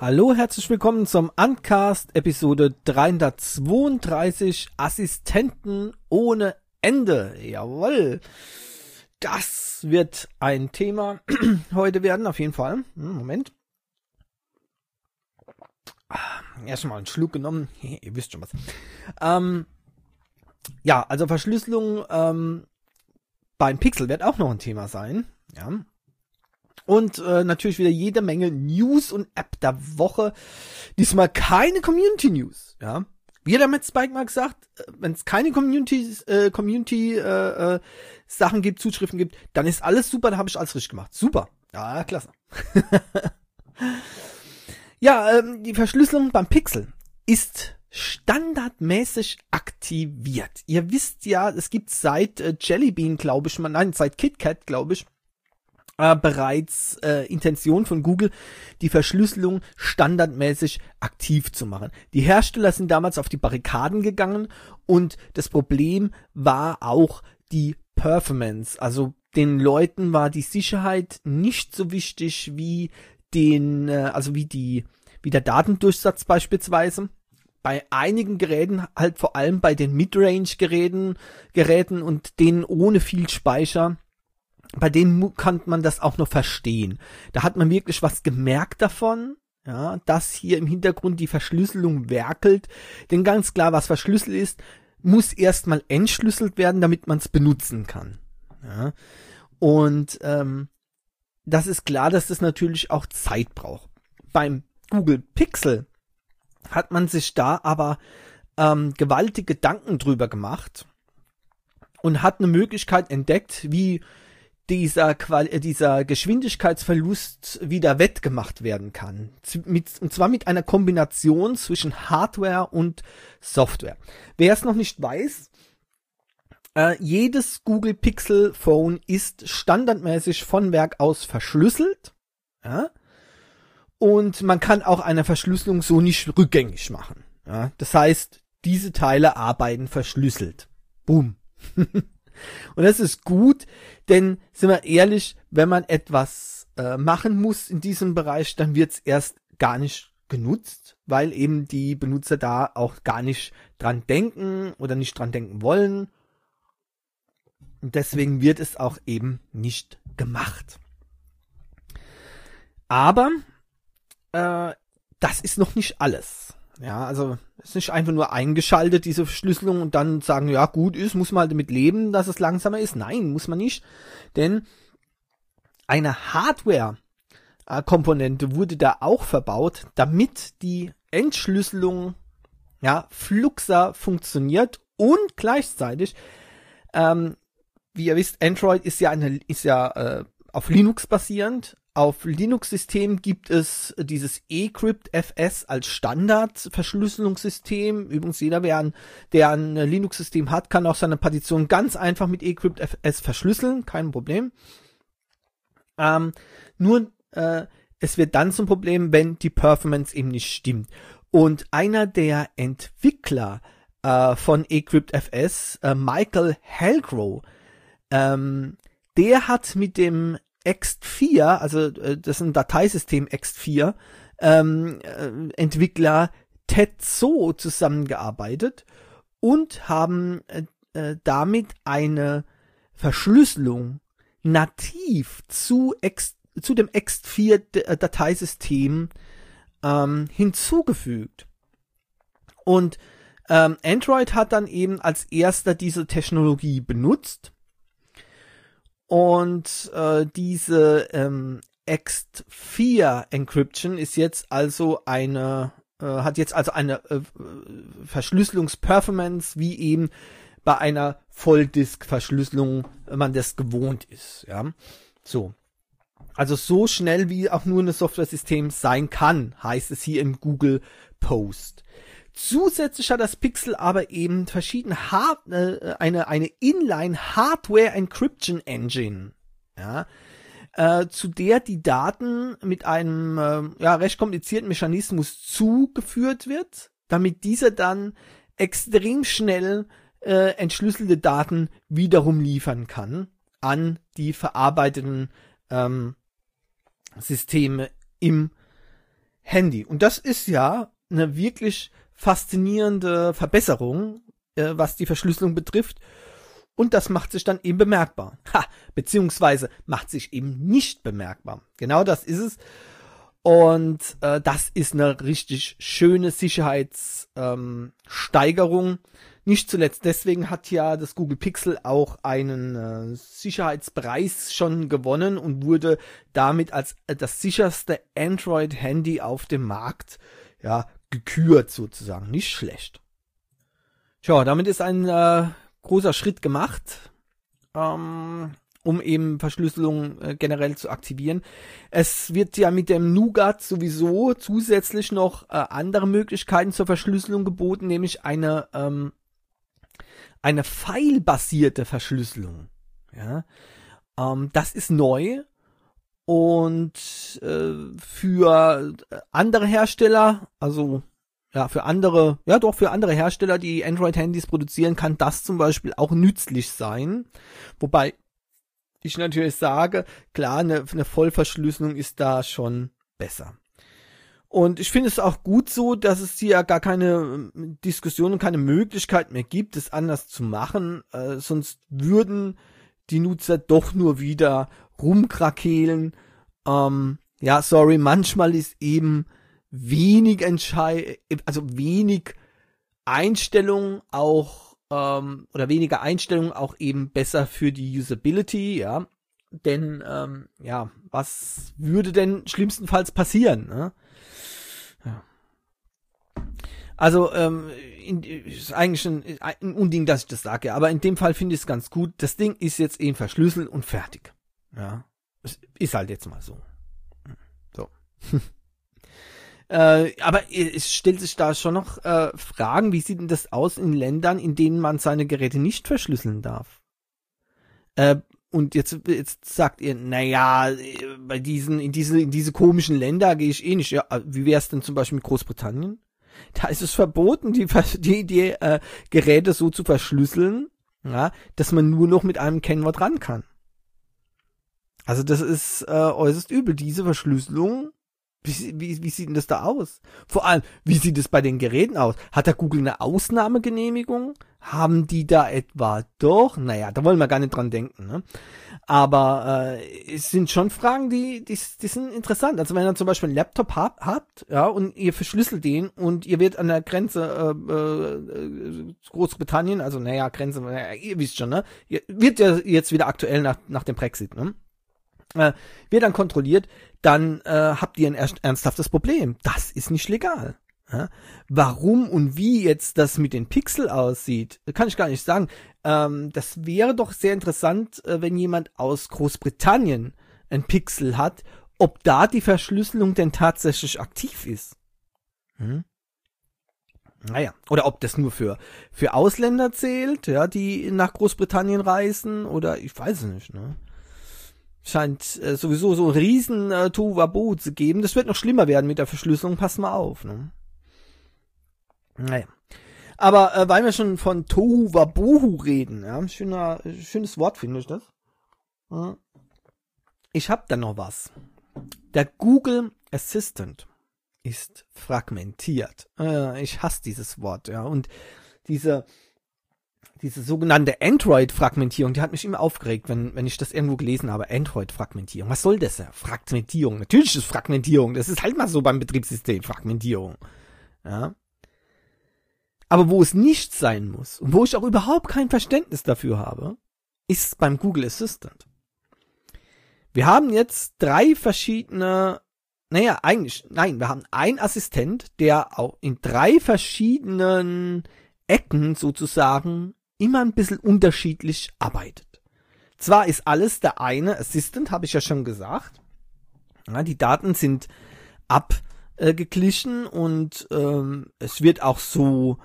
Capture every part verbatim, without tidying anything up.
Hallo, herzlich willkommen zum Uncast Episode dreihundertzweiunddreißig, Assistenten ohne Ende. Jawohl, das wird ein Thema heute werden, auf jeden Fall. Moment. Erstmal einen Schluck genommen, ihr wisst schon was. Ähm, ja, also Verschlüsselung ähm, beim Pixel wird auch noch ein Thema sein. Ja. Und äh, natürlich wieder jede Menge News und App der Woche. Diesmal keine Community News. Ja, wie hat er mit Spike mal gesagt, wenn es keine Community äh, Community äh, äh, Sachen gibt, Zuschriften gibt, dann ist alles super, dann habe ich alles richtig gemacht. Super. Ja, klasse. Ja, ähm, die Verschlüsselung beim Pixel ist standardmäßig aktiviert. Ihr wisst ja, es gibt seit äh, Jelly Bean, glaube ich, mal, nein, seit KitKat, glaube ich, Äh, bereits äh, Intention von Google, die Verschlüsselung standardmäßig aktiv zu machen. Die Hersteller sind damals auf die Barrikaden gegangen und das Problem war auch die Performance. Also den Leuten war die Sicherheit nicht so wichtig wie den, äh, also wie die, wie der Datendurchsatz beispielsweise. Bei einigen Geräten, halt vor allem bei den Midrange-Geräten, Geräten und denen ohne viel Speicher, bei denen kann man das auch noch verstehen. Da hat man wirklich was gemerkt davon, ja, dass hier im Hintergrund die Verschlüsselung werkelt. Denn ganz klar, was verschlüsselt ist, muss erstmal entschlüsselt werden, damit man es benutzen kann. Ja. Und ähm, das ist klar, dass das natürlich auch Zeit braucht. Beim Google Pixel hat man sich da aber ähm, gewaltige Gedanken drüber gemacht und hat eine Möglichkeit entdeckt, wie dieser Qual- dieser Geschwindigkeitsverlust wieder wettgemacht werden kann. Z- mit, und zwar mit einer Kombination zwischen Hardware und Software. Wer es noch nicht weiß, äh, jedes Google Pixel Phone ist standardmäßig von Werk aus verschlüsselt. Ja? Und man kann auch eine Verschlüsselung so nicht rückgängig machen. Ja? Das heißt, diese Teile arbeiten verschlüsselt. Boom. Und das ist gut, denn, sind wir ehrlich, wenn man etwas äh, machen muss in diesem Bereich, dann wird es erst gar nicht genutzt, weil eben die Benutzer da auch gar nicht dran denken oder nicht dran denken wollen. Und deswegen wird es auch eben nicht gemacht. Aber äh, das ist noch nicht alles. Ja, also es ist nicht einfach nur eingeschaltet, diese Verschlüsselung, und dann sagen, ja gut ist, muss man halt damit leben, dass es langsamer ist. Nein, muss man nicht, denn eine Hardware-Komponente wurde da auch verbaut, damit die Entschlüsselung ja fluxer funktioniert und gleichzeitig, ähm, wie ihr wisst, Android ist ja eine, ist ja äh, auf Linux basierend. Auf Linux-Systemen gibt es dieses eCrypt-F S als Standard-Verschlüsselungssystem. Übrigens, jeder, wer ein, der ein Linux-System hat, kann auch seine Partition ganz einfach mit eCrypt-F S verschlüsseln. Kein Problem. Ähm, nur, äh, es wird dann zum Problem, wenn die Performance eben nicht stimmt. Und einer der Entwickler äh, von eCrypt-F S, äh, Michael Hellgrow, ähm, der hat mit dem ext vier, also äh, das ist ein Dateisystem ext vier, ähm, äh, Entwickler Tetsuo zusammengearbeitet und haben äh, äh, damit eine Verschlüsselung nativ zu, ex, zu dem ext vier Dateisystem ähm, hinzugefügt. Und ähm, Android hat dann eben als erster diese Technologie benutzt. Und äh, diese ähm, ext vier Encryption ist jetzt also eine, äh, hat jetzt also eine äh, Verschlüsselungsperformance, wie eben bei einer Volldisk-Verschlüsselung man das gewohnt ist. Ja, so. Also so schnell wie auch nur ein Software-System sein kann, heißt es hier im Google Post. Zusätzlich hat das Pixel aber eben verschiedene Hard- äh, eine eine Inline Hardware Encryption Engine, ja, äh, zu der die Daten mit einem äh, ja recht komplizierten Mechanismus zugeführt wird, damit dieser dann extrem schnell äh, entschlüsselte Daten wiederum liefern kann an die verarbeiteten ähm, Systeme im Handy. Und das ist ja eine wirklich faszinierende Verbesserung, äh, was die Verschlüsselung betrifft. Und das macht sich dann eben bemerkbar. Ha, beziehungsweise macht sich eben nicht bemerkbar. Genau das ist es. Und äh, das ist eine richtig schöne Sicherheitssteigerung. Ähm, Nicht zuletzt deswegen hat ja das Google Pixel auch einen äh, Sicherheitspreis schon gewonnen und wurde damit als äh, das sicherste Android-Handy auf dem Markt ja gekürt sozusagen. Nicht schlecht. Tja, damit ist ein äh, großer Schritt gemacht, ähm, um eben Verschlüsselung äh, generell zu aktivieren. Es wird ja mit dem Nougat sowieso zusätzlich noch äh, andere Möglichkeiten zur Verschlüsselung geboten, nämlich eine ähm, eine pfeilbasierte Verschlüsselung. Ja, ähm, das ist neu und äh, für andere Hersteller, also ja für andere, ja doch für andere Hersteller, die Android-Handys produzieren, kann das zum Beispiel auch nützlich sein. Wobei ich natürlich sage, klar, eine, eine Vollverschlüsselung ist da schon besser. Und ich finde es auch gut so, dass es hier gar keine Diskussion und keine Möglichkeit mehr gibt, es anders zu machen. Äh, sonst würden die Nutzer doch nur wieder rumkrakehlen. Ähm, ja, sorry, manchmal ist eben wenig Entscheid, also wenig Einstellung auch ähm, oder weniger Einstellung auch eben besser für die Usability, ja. Denn ähm, ja, was würde denn schlimmstenfalls passieren, ne? Ja. Also, ähm, in, ist eigentlich ein, ein Unding, dass ich das sage, aber in dem Fall finde ich es ganz gut. Das Ding ist jetzt eben verschlüsselt und fertig. Ja, es ist halt jetzt mal so. So. äh, aber es stellt sich da schon noch äh, Fragen, wie sieht denn das aus in Ländern, in denen man seine Geräte nicht verschlüsseln darf? Äh, Und jetzt, jetzt sagt ihr, naja, bei diesen, in diese, in diese komischen Länder gehe ich eh nicht. Ja, wie wäre es denn zum Beispiel mit Großbritannien? Da ist es verboten, die, die, die äh, Geräte so zu verschlüsseln, ja, dass man nur noch mit einem Kennwort ran kann. Also das ist äh, äußerst übel, diese Verschlüsselung. Wie, wie, wie sieht denn das da aus? Vor allem, wie sieht es bei den Geräten aus? Hat da Google eine Ausnahmegenehmigung? Haben die da etwa doch? Naja, da wollen wir gar nicht dran denken, ne? Aber äh, es sind schon Fragen, die, die, die sind interessant. Also wenn ihr zum Beispiel einen Laptop hab, habt, ja, und ihr verschlüsselt den und ihr wird an der Grenze äh, äh, Großbritannien, also naja, Grenze, naja, ihr wisst schon, ne? Ihr, wird ja jetzt wieder aktuell nach, nach dem Brexit, ne? Äh, wird dann kontrolliert, dann äh, habt ihr ein ernsthaftes Problem. Das ist nicht legal. Ja? Warum und wie jetzt das mit den Pixel aussieht, kann ich gar nicht sagen. Ähm, das wäre doch sehr interessant, äh, wenn jemand aus Großbritannien ein Pixel hat, ob da die Verschlüsselung denn tatsächlich aktiv ist. Hm? Naja, oder ob das nur für für Ausländer zählt, ja, die nach Großbritannien reisen, oder ich weiß es nicht, ne? Scheint äh, sowieso so ein riesen äh, Tohuwabohu zu geben. Das wird noch schlimmer werden mit der Verschlüsselung. Pass mal auf, ne? Naja. Aber äh, weil wir schon von Tohuwabohu reden, ja, schöner, schönes Wort finde ich das. Ja. Ich hab da noch was. Der Google Assistant ist fragmentiert. Äh, ich hasse dieses Wort, ja. Und diese Diese sogenannte Android-Fragmentierung, die hat mich immer aufgeregt, wenn, wenn ich das irgendwo gelesen habe. Android-Fragmentierung. Was soll das? Fragmentierung. Natürlich ist Fragmentierung. Das ist halt mal so beim Betriebssystem. Fragmentierung. Ja. Aber wo es nicht sein muss und wo ich auch überhaupt kein Verständnis dafür habe, ist beim Google Assistant. Wir haben jetzt drei verschiedene, naja, eigentlich, nein, wir haben einen Assistent, der auch in drei verschiedenen Ecken sozusagen immer ein bisschen unterschiedlich arbeitet. Zwar ist alles der eine Assistant, habe ich ja schon gesagt. Ja, die Daten sind abgeglichen und ähm, es wird auch so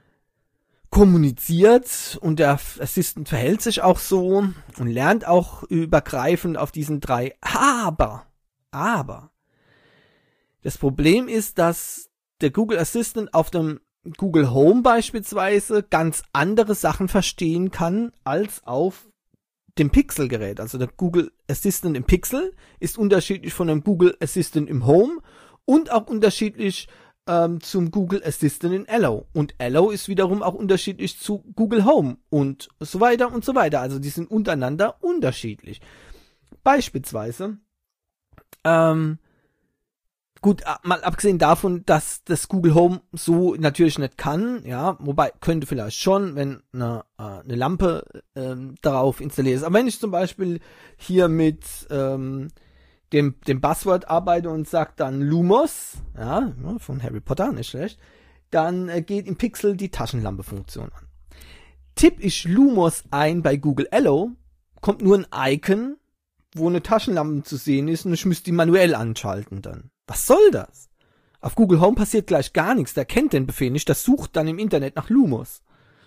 kommuniziert und der Assistant verhält sich auch so und lernt auch übergreifend auf diesen drei. Aber, aber, das Problem ist, dass der Google Assistant auf dem Google Home beispielsweise ganz andere Sachen verstehen kann als auf dem Pixel-Gerät. Also der Google Assistant im Pixel ist unterschiedlich von dem Google Assistant im Home Und auch unterschiedlich ähm, zum Google Assistant in Allo. Und Allo ist wiederum auch unterschiedlich zu Google Home und so weiter und so weiter. Also die sind untereinander unterschiedlich. Beispielsweise, ähm, gut, mal abgesehen davon, dass das Google Home so natürlich nicht kann, ja, wobei könnte vielleicht schon, wenn eine, eine Lampe ähm, darauf installiert ist. Aber wenn ich zum Beispiel hier mit ähm, dem, dem Buzzword arbeite und sage dann Lumos, ja, von Harry Potter, nicht schlecht, dann äh, geht im Pixel die Taschenlampe-Funktion an. Tipp ich Lumos ein bei Google Allo, kommt nur ein Icon, wo eine Taschenlampe zu sehen ist und ich müsste die manuell anschalten dann. Was soll das? Auf Google Home passiert gleich gar nichts, der kennt den Befehl nicht, das sucht dann im Internet nach Lumos.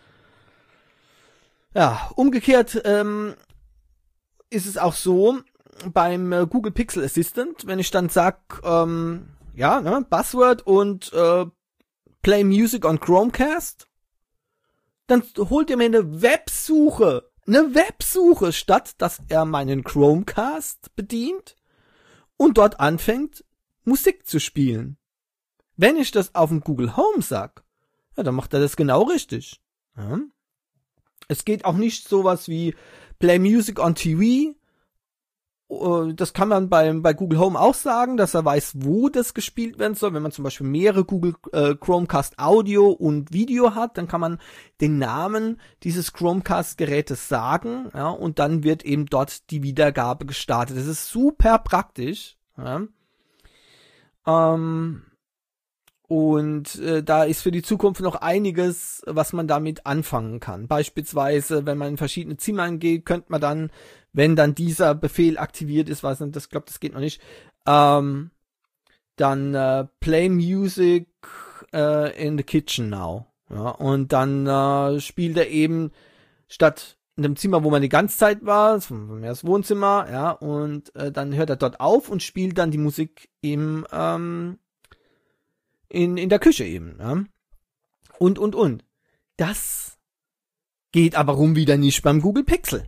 Ja, umgekehrt ähm, ist es auch so, beim äh, Google Pixel Assistant, wenn ich dann sag, ähm, ja, ne, Buzzword und äh, Play Music on Chromecast, dann holt er mir eine Websuche, eine Websuche, statt dass er meinen Chromecast bedient und dort anfängt, Musik zu spielen. Wenn ich das auf dem Google Home sag, ja, dann macht er das genau richtig. Ja. Es geht auch nicht sowas wie Play Music on T V. Das kann man bei, bei Google Home auch sagen, dass er weiß, wo das gespielt werden soll. Wenn man zum Beispiel mehrere Google äh, Chromecast Audio und Video hat, dann kann man den Namen dieses Chromecast-Gerätes sagen, ja, und dann wird eben dort die Wiedergabe gestartet. Das ist super praktisch. Ja. Ähm, und äh, da ist für die Zukunft noch einiges, was man damit anfangen kann. Beispielsweise, wenn man in verschiedene Zimmer geht, könnte man dann, wenn dann dieser Befehl aktiviert ist, weiß nicht, das glaube, das geht noch nicht, ähm, dann äh, Play Music äh, in the Kitchen now. Ja, und dann äh, spielt er eben statt in dem Zimmer, wo man die ganze Zeit war, das Wohnzimmer, ja, und äh, dann hört er dort auf und spielt dann die Musik im ähm, in in der Küche eben, ja. Und und und. Das geht aber rum wieder nicht beim Google Pixel.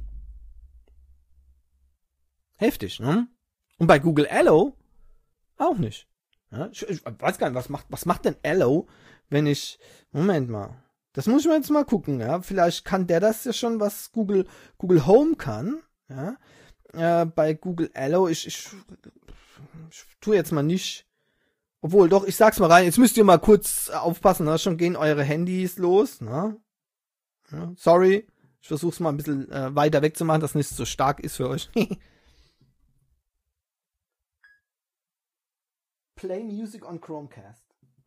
Heftig, ne? Und bei Google Allo auch nicht. Ja, ich, ich weiß gar nicht, was macht was macht denn Allo, wenn ich Moment mal. Das muss ich mir jetzt mal gucken, ja. Vielleicht kann der das ja schon, was Google Google Home kann, ja. Äh, bei Google Allo, ich, ich, ich tue jetzt mal nicht, obwohl doch, ich sag's mal rein, jetzt müsst ihr mal kurz aufpassen, ne? Schon gehen eure Handys los, ne? Ja, sorry, ich versuch's mal ein bisschen äh, weiter wegzumachen, dass nicht so stark ist für euch. Play Music on Chromecast.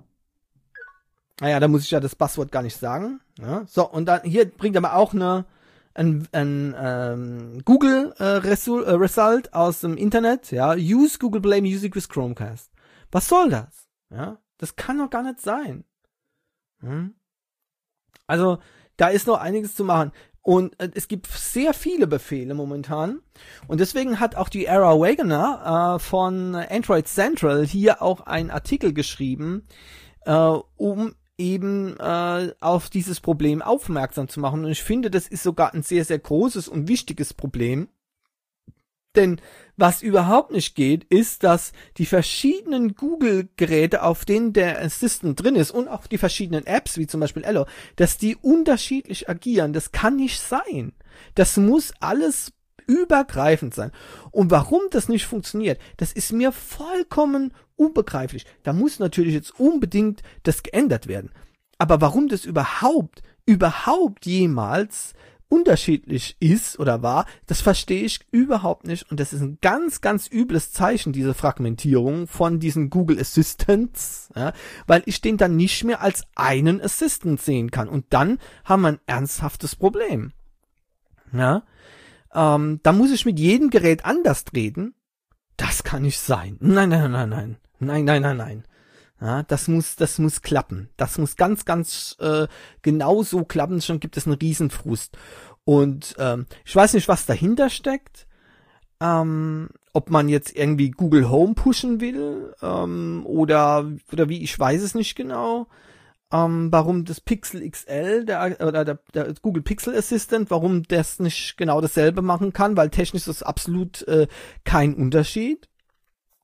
Naja, da muss ich ja das Passwort gar nicht sagen. Ja, so, und dann hier bringt aber auch eine ein, ein ähm, Google äh, Resul, äh, Result aus dem Internet. Ja, use Google Play Music with Chromecast. Was soll das? Ja, das kann doch gar nicht sein. Hm? Also da ist noch einiges zu machen. Und äh, es gibt sehr viele Befehle momentan. Und deswegen hat auch die Era Wagoner äh, von Android Central hier auch einen Artikel geschrieben, äh, um eben äh, auf dieses Problem aufmerksam zu machen. Und ich finde, das ist sogar ein sehr, sehr großes und wichtiges Problem. Denn was überhaupt nicht geht, ist, dass die verschiedenen Google-Geräte, auf denen der Assistant drin ist und auch die verschiedenen Apps, wie zum Beispiel Allo, dass die unterschiedlich agieren. Das kann nicht sein. Das muss alles übergreifend sein. Und warum das nicht funktioniert, das ist mir vollkommen unbegreiflich. Da muss natürlich jetzt unbedingt das geändert werden. Aber warum das überhaupt, überhaupt jemals unterschiedlich ist oder war, das verstehe ich überhaupt nicht. Und das ist ein ganz, ganz übles Zeichen, diese Fragmentierung von diesen Google Assistants, ja, weil ich den dann nicht mehr als einen Assistant sehen kann. Und dann haben wir ein ernsthaftes Problem. Ja, ähm, da muss ich mit jedem Gerät anders reden. Das kann nicht sein. Nein, nein, nein, nein. Nein, nein, nein, nein. Ja, das muss, das muss klappen. Das muss ganz, ganz äh, genau so klappen. Schon gibt es einen Riesenfrust. Und ähm, ich weiß nicht, was dahinter steckt. Ähm, ob man jetzt irgendwie Google Home pushen will ähm, oder oder wie, ich weiß es nicht genau. Ähm, warum das Pixel X L, der, oder der, der Google Pixel Assistant, warum das nicht genau dasselbe machen kann, weil technisch ist das absolut äh, kein Unterschied.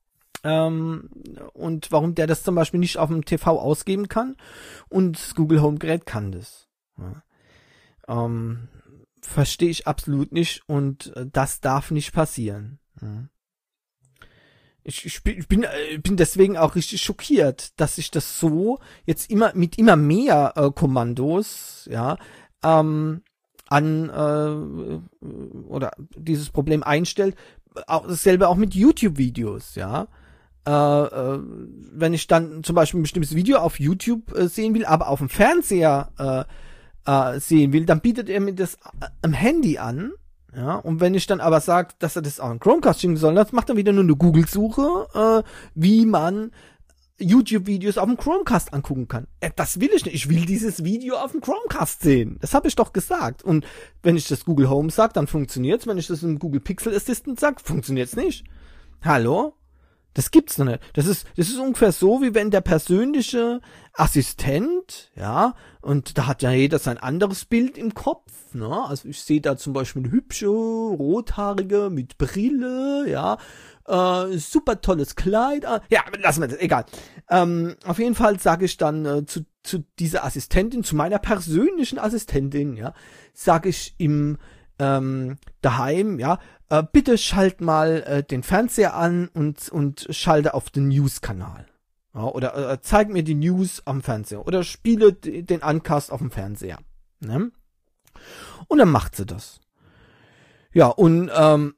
ähm, und warum der das zum Beispiel nicht auf dem T V ausgeben kann und das Google Home Gerät kann das. Ja. Ähm, verstehe ich absolut nicht und äh, das darf nicht passieren. Ja. Ich, ich, bin, ich bin, äh, bin deswegen auch richtig schockiert, dass sich das so jetzt immer mit immer mehr äh, Kommandos, ja, ähm, an äh, oder dieses Problem einstellt. Auch dasselbe auch mit YouTube-Videos, ja. Äh, äh, wenn ich dann zum Beispiel ein bestimmtes Video auf YouTube äh, sehen will, aber auf dem Fernseher äh, äh, sehen will, dann bietet er mir das äh, am Handy an. Ja, und wenn ich dann aber sage, dass er das auch in Chromecast schicken soll, dann macht er wieder nur eine Google-Suche, äh, wie man YouTube-Videos auf dem Chromecast angucken kann. Äh, das will ich nicht. Ich will dieses Video auf dem Chromecast sehen. Das habe ich doch gesagt. Und wenn ich das Google Home sage, dann funktioniert's. Wenn ich das im Google Pixel Assistant sage, funktioniert's nicht. Hallo? Das gibt's doch nicht. Das ist, das ist ungefähr so, wie wenn der persönliche Assistent, ja, und da hat ja jeder sein anderes Bild im Kopf, ne? Also ich sehe da zum Beispiel eine hübsche, rothaarige mit Brille, ja, äh, super tolles Kleid. Äh, ja, lassen wir das, egal. Ähm, auf jeden Fall sage ich dann äh, zu, zu dieser Assistentin, zu meiner persönlichen Assistentin, ja, sage ich im ähm, daheim, ja, äh, bitte schalt mal äh, den Fernseher an und und schalte auf den News-Kanal. Ja, oder äh, zeig mir die News am Fernseher oder spiele d- den Uncast auf dem Fernseher. Ne? Und dann macht sie das. Ja, und ähm,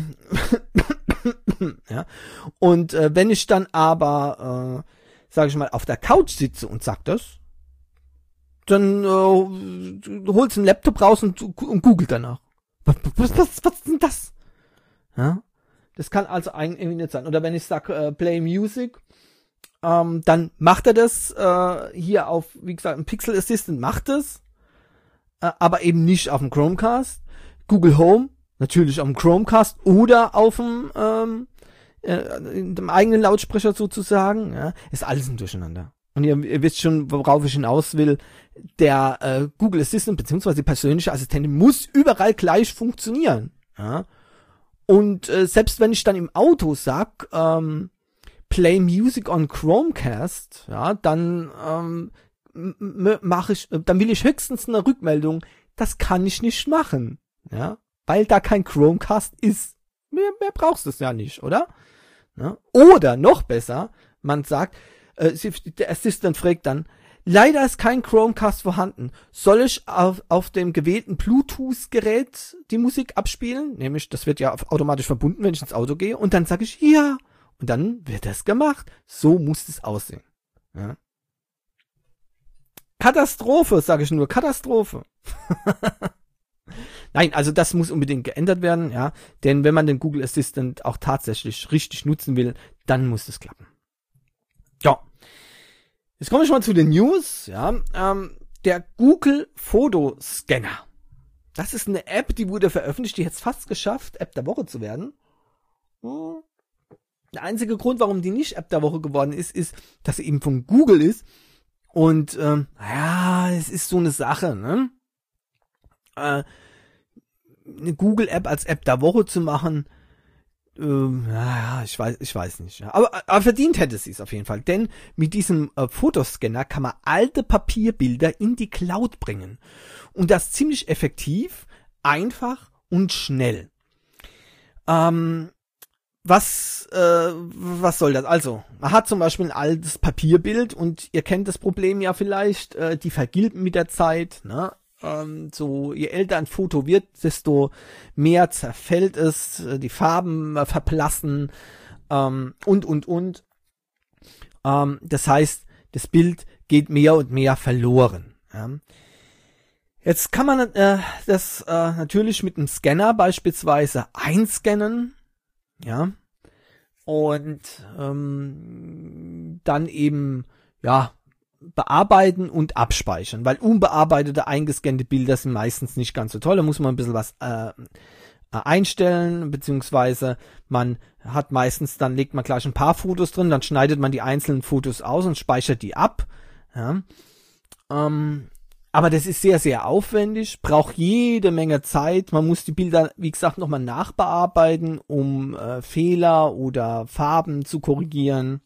ja, und äh, wenn ich dann aber, äh, sage ich mal, auf der Couch sitze und sag das, dann äh, holst du einen Laptop raus und, und googelt danach. Was, was, was, was ist denn das? Ja, das kann also eigentlich nicht sein. Oder wenn ich sage, äh, Play Music, ähm, dann macht er das äh, hier auf, wie gesagt, ein Pixel Assistant macht es, äh, aber eben nicht auf dem Chromecast. Google Home, natürlich auf dem Chromecast oder auf dem, ähm, äh, in dem eigenen Lautsprecher sozusagen. Ja, ist alles ein Durcheinander. Und ihr, ihr wisst schon, worauf ich hinaus will. Der äh, Google Assistant bzw. die persönliche Assistentin muss überall gleich funktionieren. Ja? Und äh, selbst wenn ich dann im Auto sag, ähm, Play Music on Chromecast, ja, dann ähm, mache ich, dann will ich höchstens eine Rückmeldung. Das kann ich nicht machen, ja, weil da kein Chromecast ist. Mehr, mehr brauchst du es ja nicht, oder? Ja? Oder noch besser, man sagt, äh, der Assistent fragt dann, leider ist kein Chromecast vorhanden. Soll ich auf, auf dem gewählten Bluetooth-Gerät die Musik abspielen? Nämlich, das wird ja automatisch verbunden, wenn ich ins Auto gehe. Und dann sage ich, ja. Und dann wird das gemacht. So muss es aussehen. Ja. Katastrophe, sage ich nur. Katastrophe. Nein, also das muss unbedingt geändert werden. Ja, denn wenn man den Google Assistant auch tatsächlich richtig nutzen will, dann muss es klappen. Ja. Jetzt komme ich mal zu den News, ja, ähm, der Google Fotoscanner. Das ist eine App, die wurde veröffentlicht, die hat es fast geschafft, App der Woche zu werden. Hm. Der einzige Grund, warum die nicht App der Woche geworden ist, ist, dass sie eben von Google ist. Und, ähm, ja, es ist so eine Sache, ne? Äh, eine Google-App als App der Woche zu machen, Ähm, ja, ich weiß, ich weiß nicht. Ja. Aber, aber verdient hätte sie es auf jeden Fall. Denn mit diesem äh, Fotoscanner kann man alte Papierbilder in die Cloud bringen. Und das ziemlich effektiv, einfach und schnell. Ähm, was, äh, was soll das? Also, man hat zum Beispiel ein altes Papierbild und ihr kennt das Problem ja vielleicht, äh, die vergilben mit der Zeit, ne? Ähm, so, je älter ein Foto wird, desto mehr zerfällt es, die Farben äh, verblassen, ähm, und, und, und. Ähm, das heißt, das Bild geht mehr und mehr verloren. Ja. Jetzt kann man äh, das äh, natürlich mit einem Scanner beispielsweise einscannen, ja, und ähm, dann eben, ja, bearbeiten und abspeichern, weil unbearbeitete, eingescannte Bilder sind meistens nicht ganz so toll, da muss man ein bisschen was äh, einstellen, beziehungsweise man hat meistens, dann legt man gleich ein paar Fotos drin, dann schneidet man die einzelnen Fotos aus und speichert die ab, ja. ähm, Aber das ist sehr, sehr aufwendig, braucht jede Menge Zeit. Man muss die Bilder, wie gesagt, nochmal nachbearbeiten, um äh, Fehler oder Farben zu korrigieren.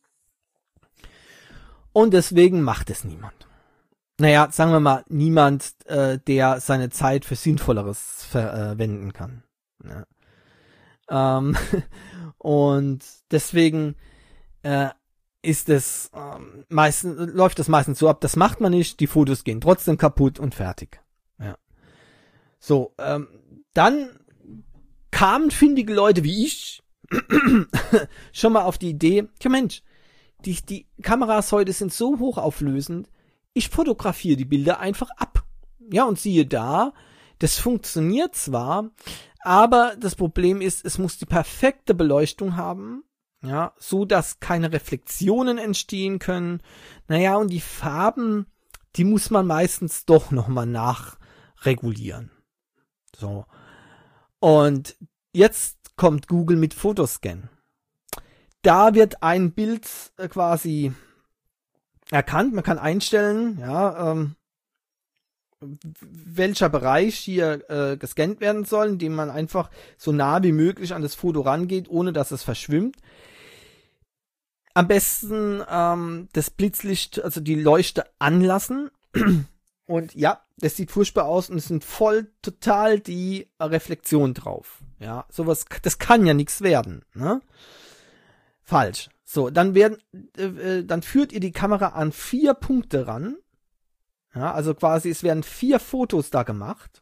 Und deswegen macht es niemand. Naja, sagen wir mal, niemand, äh, der seine Zeit für Sinnvolleres verwenden kann. Ja. Ähm, und deswegen äh, ist es ähm, meistens läuft das meistens so ab, das macht man nicht, die Fotos gehen trotzdem kaputt und fertig. Ja. So, ähm, dann kamen findige Leute wie ich schon mal auf die Idee, ja Mensch, die, die Kameras heute sind so hochauflösend, ich fotografiere die Bilder einfach ab. Ja, und siehe da, das funktioniert zwar, aber das Problem ist, es muss die perfekte Beleuchtung haben. Ja, so dass keine Reflexionen entstehen können. Naja, und die Farben, die muss man meistens doch nochmal nachregulieren. So. Und jetzt kommt Google mit Photoscan. Da wird ein Bild äh, quasi erkannt. Man kann einstellen, ja, ähm, welcher Bereich hier äh, gescannt werden soll, indem man einfach so nah wie möglich an das Foto rangeht, ohne dass es verschwimmt. Am besten ähm, das Blitzlicht, also die Leuchte anlassen. Und ja, das sieht furchtbar aus und es sind voll total die Reflexion drauf. Ja, sowas, das kann ja nichts werden. Ne? Falsch. So, dann werden, äh, dann führt ihr die Kamera an vier Punkte ran. Ja, also quasi, es werden vier Fotos da gemacht.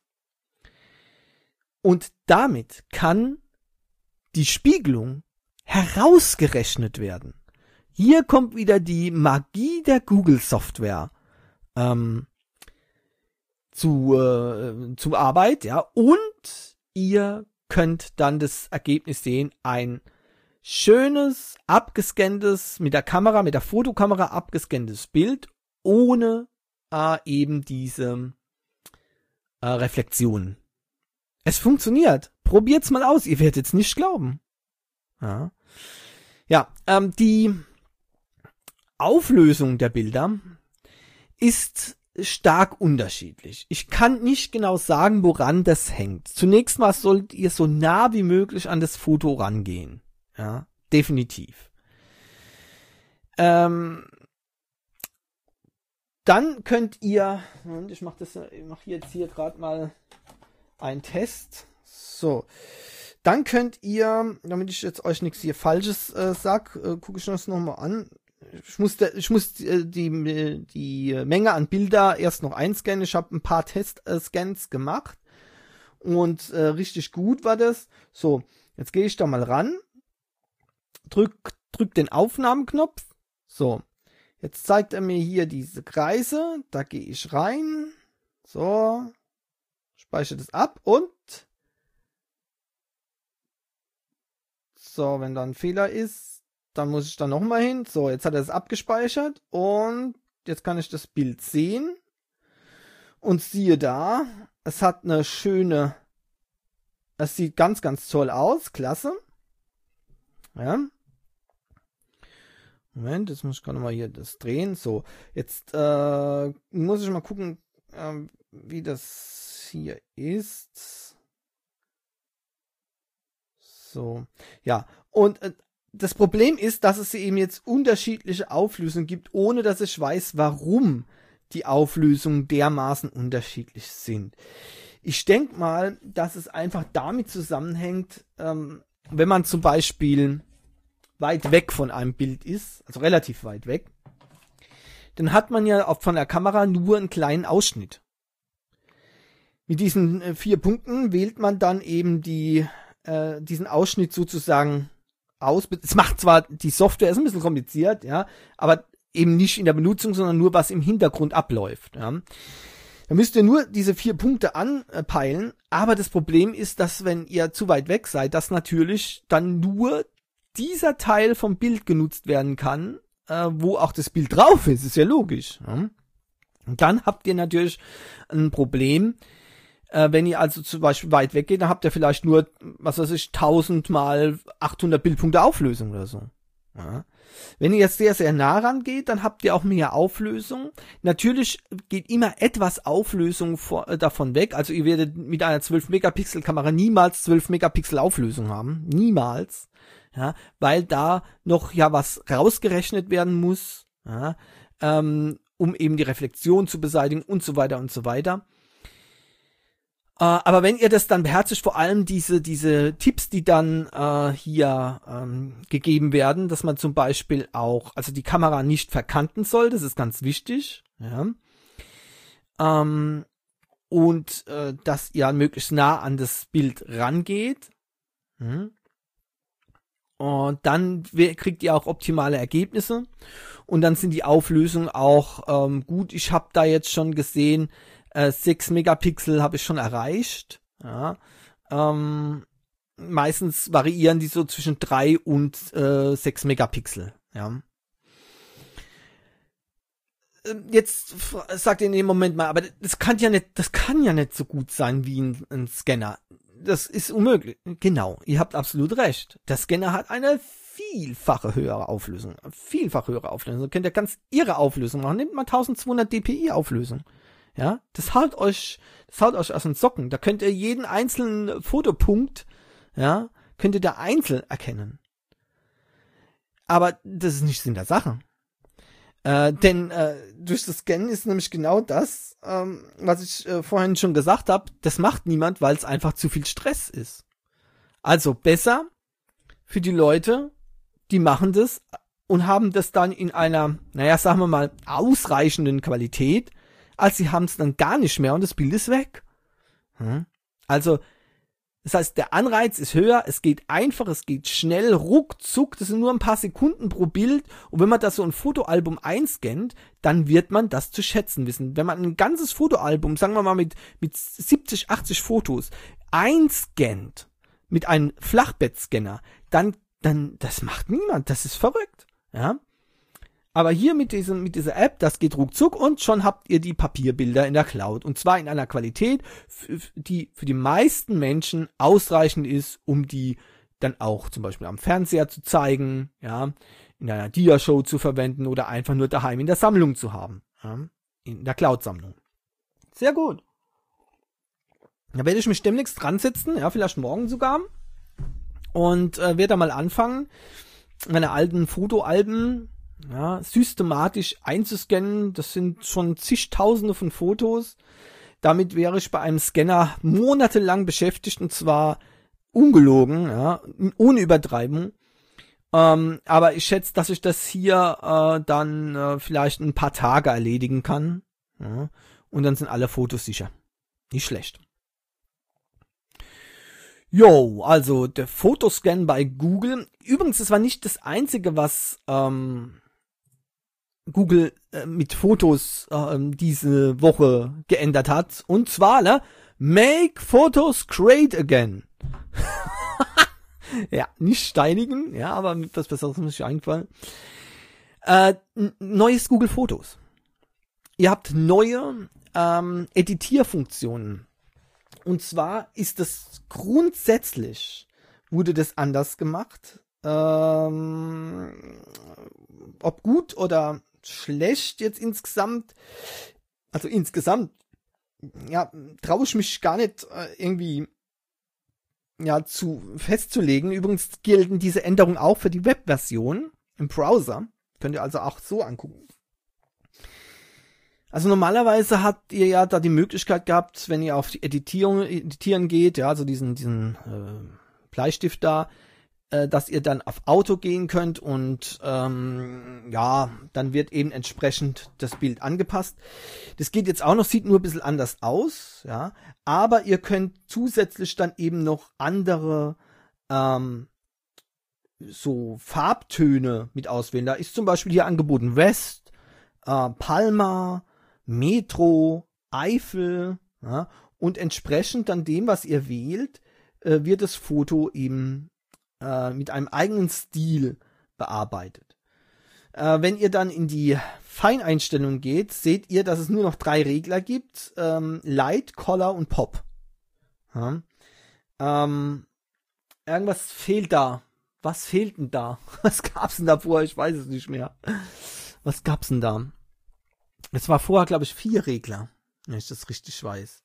Und damit kann die Spiegelung herausgerechnet werden. Hier kommt wieder die Magie der Google-Software ähm, zu, äh, zu Arbeit, ja. Und ihr könnt dann das Ergebnis sehen, ein schönes, abgescanntes, mit der Kamera, mit der Fotokamera abgescanntes Bild, ohne äh, eben diese äh, Reflexion. Es funktioniert. Probiert's mal aus, ihr werdet es nicht glauben. Ja, ja ähm, die Auflösung der Bilder ist stark unterschiedlich. Ich kann nicht genau sagen, woran das hängt. Zunächst mal sollt ihr so nah wie möglich an das Foto rangehen. Ja, definitiv. Ähm, dann könnt ihr, ich mache das, ich mache jetzt hier gerade mal einen Test. So. Dann könnt ihr, damit ich jetzt euch nichts hier Falsches äh, sag, äh, gucke ich das nochmal an. Ich muss, ich muss äh, die, die Menge an Bilder erst noch einscannen. Ich habe ein paar Testscans gemacht und äh, richtig gut war das. So, jetzt gehe ich da mal ran, drück, drück den Aufnahmeknopf. So, jetzt zeigt er mir hier diese Kreise. Da gehe ich rein. So, speichere das ab und so, wenn da ein Fehler ist, dann muss ich da nochmal hin. So, jetzt hat er es abgespeichert und jetzt kann ich das Bild sehen. Und siehe da, es hat eine schöne, es sieht ganz, ganz toll aus. Klasse. Ja. Moment, jetzt muss ich gerade mal hier das drehen. So, jetzt äh, muss ich mal gucken, äh, wie das hier ist. So, ja, und äh, das Problem ist, dass es eben jetzt unterschiedliche Auflösungen gibt, ohne dass ich weiß, warum die Auflösungen dermaßen unterschiedlich sind. Ich denke mal, dass es einfach damit zusammenhängt, ähm, wenn man zum Beispiel weit weg von einem Bild ist, also relativ weit weg, dann hat man ja auch von der Kamera nur einen kleinen Ausschnitt. Mit diesen äh, vier Punkten wählt man dann eben die diesen Ausschnitt sozusagen aus. Es macht zwar die Software, ist ein bisschen kompliziert, ja, aber eben nicht in der Benutzung, sondern nur, was im Hintergrund abläuft. Ja. Da müsst ihr nur diese vier Punkte anpeilen, aber das Problem ist, dass wenn ihr zu weit weg seid, dass natürlich dann nur dieser Teil vom Bild genutzt werden kann, äh, wo auch das Bild drauf ist, ist ja logisch. Ja. Und dann habt ihr natürlich ein Problem. Wenn ihr also zum Beispiel weit weggeht, dann habt ihr vielleicht nur, was weiß ich, tausend mal achthundert Bildpunkte Auflösung oder so. Ja. Wenn ihr jetzt sehr, sehr nah rangeht, dann habt ihr auch mehr Auflösung. Natürlich geht immer etwas Auflösung vor, äh, davon weg. Also ihr werdet mit einer zwölf Megapixel Kamera niemals zwölf Megapixel Auflösung haben. Niemals. Ja, weil da noch ja was rausgerechnet werden muss, ja, ähm, um eben die Reflexion zu beseitigen und so weiter und so weiter. Uh, aber wenn ihr das dann beherzigt, vor allem diese diese Tipps, die dann uh, hier ähm, gegeben werden, dass man zum Beispiel auch, also die Kamera nicht verkanten soll, das ist ganz wichtig, ja, ähm, und äh, dass ihr möglichst nah an das Bild rangeht, hm. Und dann kriegt ihr auch optimale Ergebnisse und dann sind die Auflösungen auch ähm, gut. Ich habe da jetzt schon gesehen, Äh, sechs Megapixel habe ich schon erreicht. Ja. Ähm, meistens variieren die so zwischen drei und äh, sechs Megapixel. Ja. Ähm, jetzt sagt ihr in dem Moment mal, aber das kann ja nicht, das kann ja nicht so gut sein wie ein, ein Scanner. Das ist unmöglich. Genau, ihr habt absolut recht. Der Scanner hat eine vielfache höhere Auflösung. Vielfach höhere Auflösung. Da könnt ihr ganz irre Auflösung machen. Nehmt mal zwölfhundert dpi Auflösung. Ja, das haut euch, das haut euch aus den Socken. Da könnt ihr jeden einzelnen Fotopunkt, ja, könnt ihr da einzeln erkennen. Aber das ist nicht Sinn der Sache. Äh, denn äh, durch das Scannen ist nämlich genau das, ähm, was ich äh, vorhin schon gesagt habe, das macht niemand, weil es einfach zu viel Stress ist. Also besser für die Leute, die machen das und haben das dann in einer, naja, sagen wir mal, ausreichenden Qualität, als sie haben es dann gar nicht mehr und das Bild ist weg. Hm? Also, das heißt, der Anreiz ist höher, es geht einfach, es geht schnell, ruckzuck, das sind nur ein paar Sekunden pro Bild und wenn man das so ein Fotoalbum einscannt, dann wird man das zu schätzen wissen. Wenn man ein ganzes Fotoalbum, sagen wir mal mit, mit siebzig, achtzig Fotos, einscannt mit einem Flachbettscanner, dann, dann, das macht niemand, das ist verrückt, ja. Aber hier mit diesem, mit dieser App, das geht ruckzuck und schon habt ihr die Papierbilder in der Cloud. Und zwar in einer Qualität, die für die meisten Menschen ausreichend ist, um die dann auch zum Beispiel am Fernseher zu zeigen, ja, in einer Dia-Show zu verwenden oder einfach nur daheim in der Sammlung zu haben, ja, in der Cloud-Sammlung. Sehr gut. Da werde ich mich demnächst dran setzen, ja, vielleicht morgen sogar. Und äh, werde da mal anfangen, meine alten Fotoalben, ja, systematisch einzuscannen. Das sind schon zigtausende von Fotos. Damit wäre ich bei einem Scanner monatelang beschäftigt und zwar ungelogen, ja, ohne Übertreibung. Ähm, aber ich schätze, dass ich das hier äh, dann äh, vielleicht ein paar Tage erledigen kann. Ja, und dann sind alle Fotos sicher. Nicht schlecht. Jo, also der Fotoscan bei Google. Übrigens, das war nicht das Einzige, was ähm, Google äh, mit Fotos äh, diese Woche geändert hat. Und zwar, ne, make photos great again. Ja, nicht steinigen, ja, aber mit was Besseres muss ich einfallen. Äh, n- neues Google Fotos. Ihr habt neue ähm, Editierfunktionen. Und zwar ist das grundsätzlich, wurde das anders gemacht. Ähm, ob gut oder schlecht jetzt insgesamt, also insgesamt, ja, traue ich mich gar nicht äh, irgendwie ja zu festzulegen. Übrigens gelten diese Änderungen auch für die Webversion im Browser. Könnt ihr also auch so angucken. Also normalerweise habt ihr ja da die Möglichkeit gehabt, wenn ihr auf die Editierung, Editieren geht, ja, also diesen, diesen äh, Bleistift da, äh, dass ihr dann auf Auto gehen könnt und ähm, ja, dann wird eben entsprechend das Bild angepasst. Das geht jetzt auch noch, sieht nur ein bisschen anders aus, ja, aber ihr könnt zusätzlich dann eben noch andere ähm, so Farbtöne mit auswählen. Da ist zum Beispiel hier angeboten West, äh, Palma, Metro, Eifel, ja, und entsprechend dann dem, was ihr wählt, äh, wird das Foto eben äh, mit einem eigenen Stil bearbeitet. Äh, wenn ihr dann in die Feineinstellungen geht, seht ihr, dass es nur noch drei Regler gibt, ähm, Light, Color und Pop. Ja. Ähm, irgendwas fehlt da Was fehlt denn da? Was gab's denn da vorher? Ich weiß es nicht mehr. Was gab's denn da? Es war vorher, glaube ich, vier Regler, wenn ich das richtig weiß.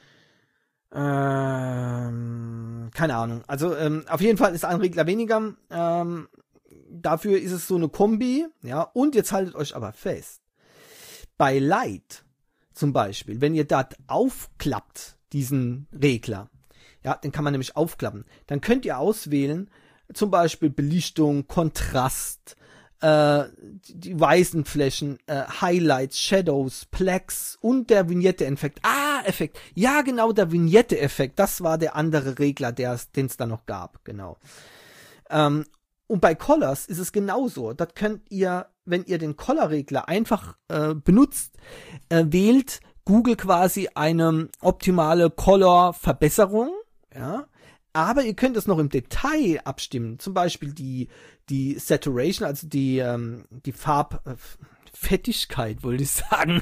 Ähm, keine Ahnung. Also ähm, auf jeden Fall ist ein Regler weniger. Ähm, dafür ist es so eine Kombi. Ja. Und jetzt haltet euch aber fest. Bei Light zum Beispiel, wenn ihr das aufklappt, diesen Regler, ja, den kann man nämlich aufklappen, dann könnt ihr auswählen, zum Beispiel Belichtung, Kontrast, äh, die, die weißen Flächen, äh, Highlights, Shadows, Plex und der Vignette-Effekt. Ah, Effekt. Ja, genau, der Vignette-Effekt. Das war der andere Regler, den es da noch gab. Genau. Ähm, und bei Colors ist es genauso. Das könnt ihr, wenn ihr den Color-Regler einfach äh, benutzt, äh, wählt Google quasi eine optimale Color-Verbesserung. Ja. Aber ihr könnt es noch im Detail abstimmen. Zum Beispiel die, die Saturation, also die, ähm, die Farbfettigkeit, wollte ich sagen.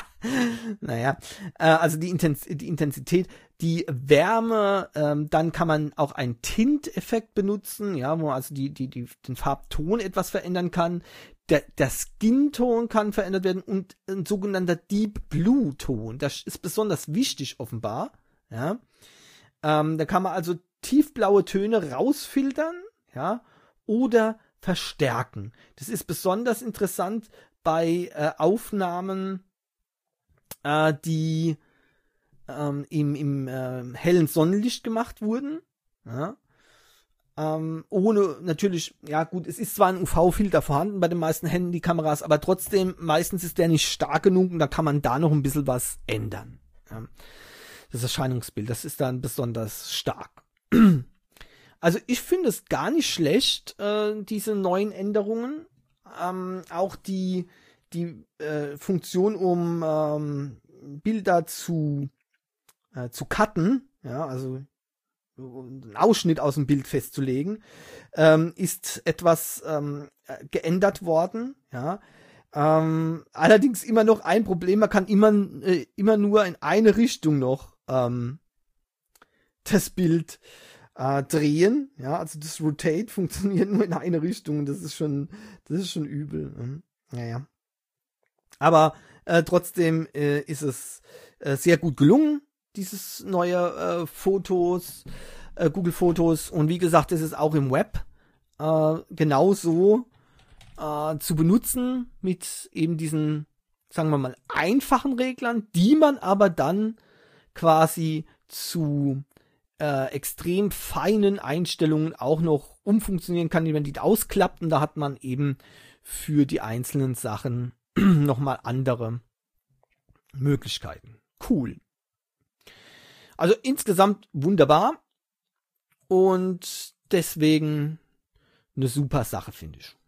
Naja, äh, also die, Intens die Intensität, die Wärme, ähm, dann kann man auch einen Tint-Effekt benutzen, ja, wo man also die, die, die, den Farbton etwas verändern kann. Der, der Skin-Ton kann verändert werden und ein sogenannter Deep Blue-Ton. Das ist besonders wichtig offenbar, ja. Ähm, da kann man also tiefblaue Töne rausfiltern, ja, oder verstärken. Das ist besonders interessant bei äh, Aufnahmen, äh, die ähm, im, im äh, hellen Sonnenlicht gemacht wurden, ja. Ähm, ohne natürlich, ja gut, es ist zwar ein U V-Filter vorhanden bei den meisten Handykameras, aber trotzdem, meistens ist der nicht stark genug und da kann man da noch ein bisschen was ändern. Ja. Das Erscheinungsbild, das ist dann besonders stark. Also ich finde es gar nicht schlecht, äh, diese neuen Änderungen. Ähm, auch die, die äh, Funktion, um ähm, Bilder zu, äh, zu cutten, ja, also einen Ausschnitt aus dem Bild festzulegen, ähm, ist etwas ähm, geändert worden, ja. Ähm, allerdings immer noch ein Problem, man kann immer, äh, immer nur in eine Richtung noch ähm, das Bild äh, drehen, ja, also das Rotate funktioniert nur in eine Richtung, das ist schon, das ist schon übel, ne? Naja. Aber äh, trotzdem äh, ist es äh, sehr gut gelungen, dieses neue äh, Fotos, äh, Google Fotos, und wie gesagt, es ist auch im Web äh, genauso äh, zu benutzen mit eben diesen, sagen wir mal, einfachen Reglern, die man aber dann quasi zu äh, extrem feinen Einstellungen auch noch umfunktionieren kann, die man die ausklappt, und da hat man eben für die einzelnen Sachen nochmal andere Möglichkeiten. Cool. Also insgesamt wunderbar und deswegen eine super Sache, finde ich.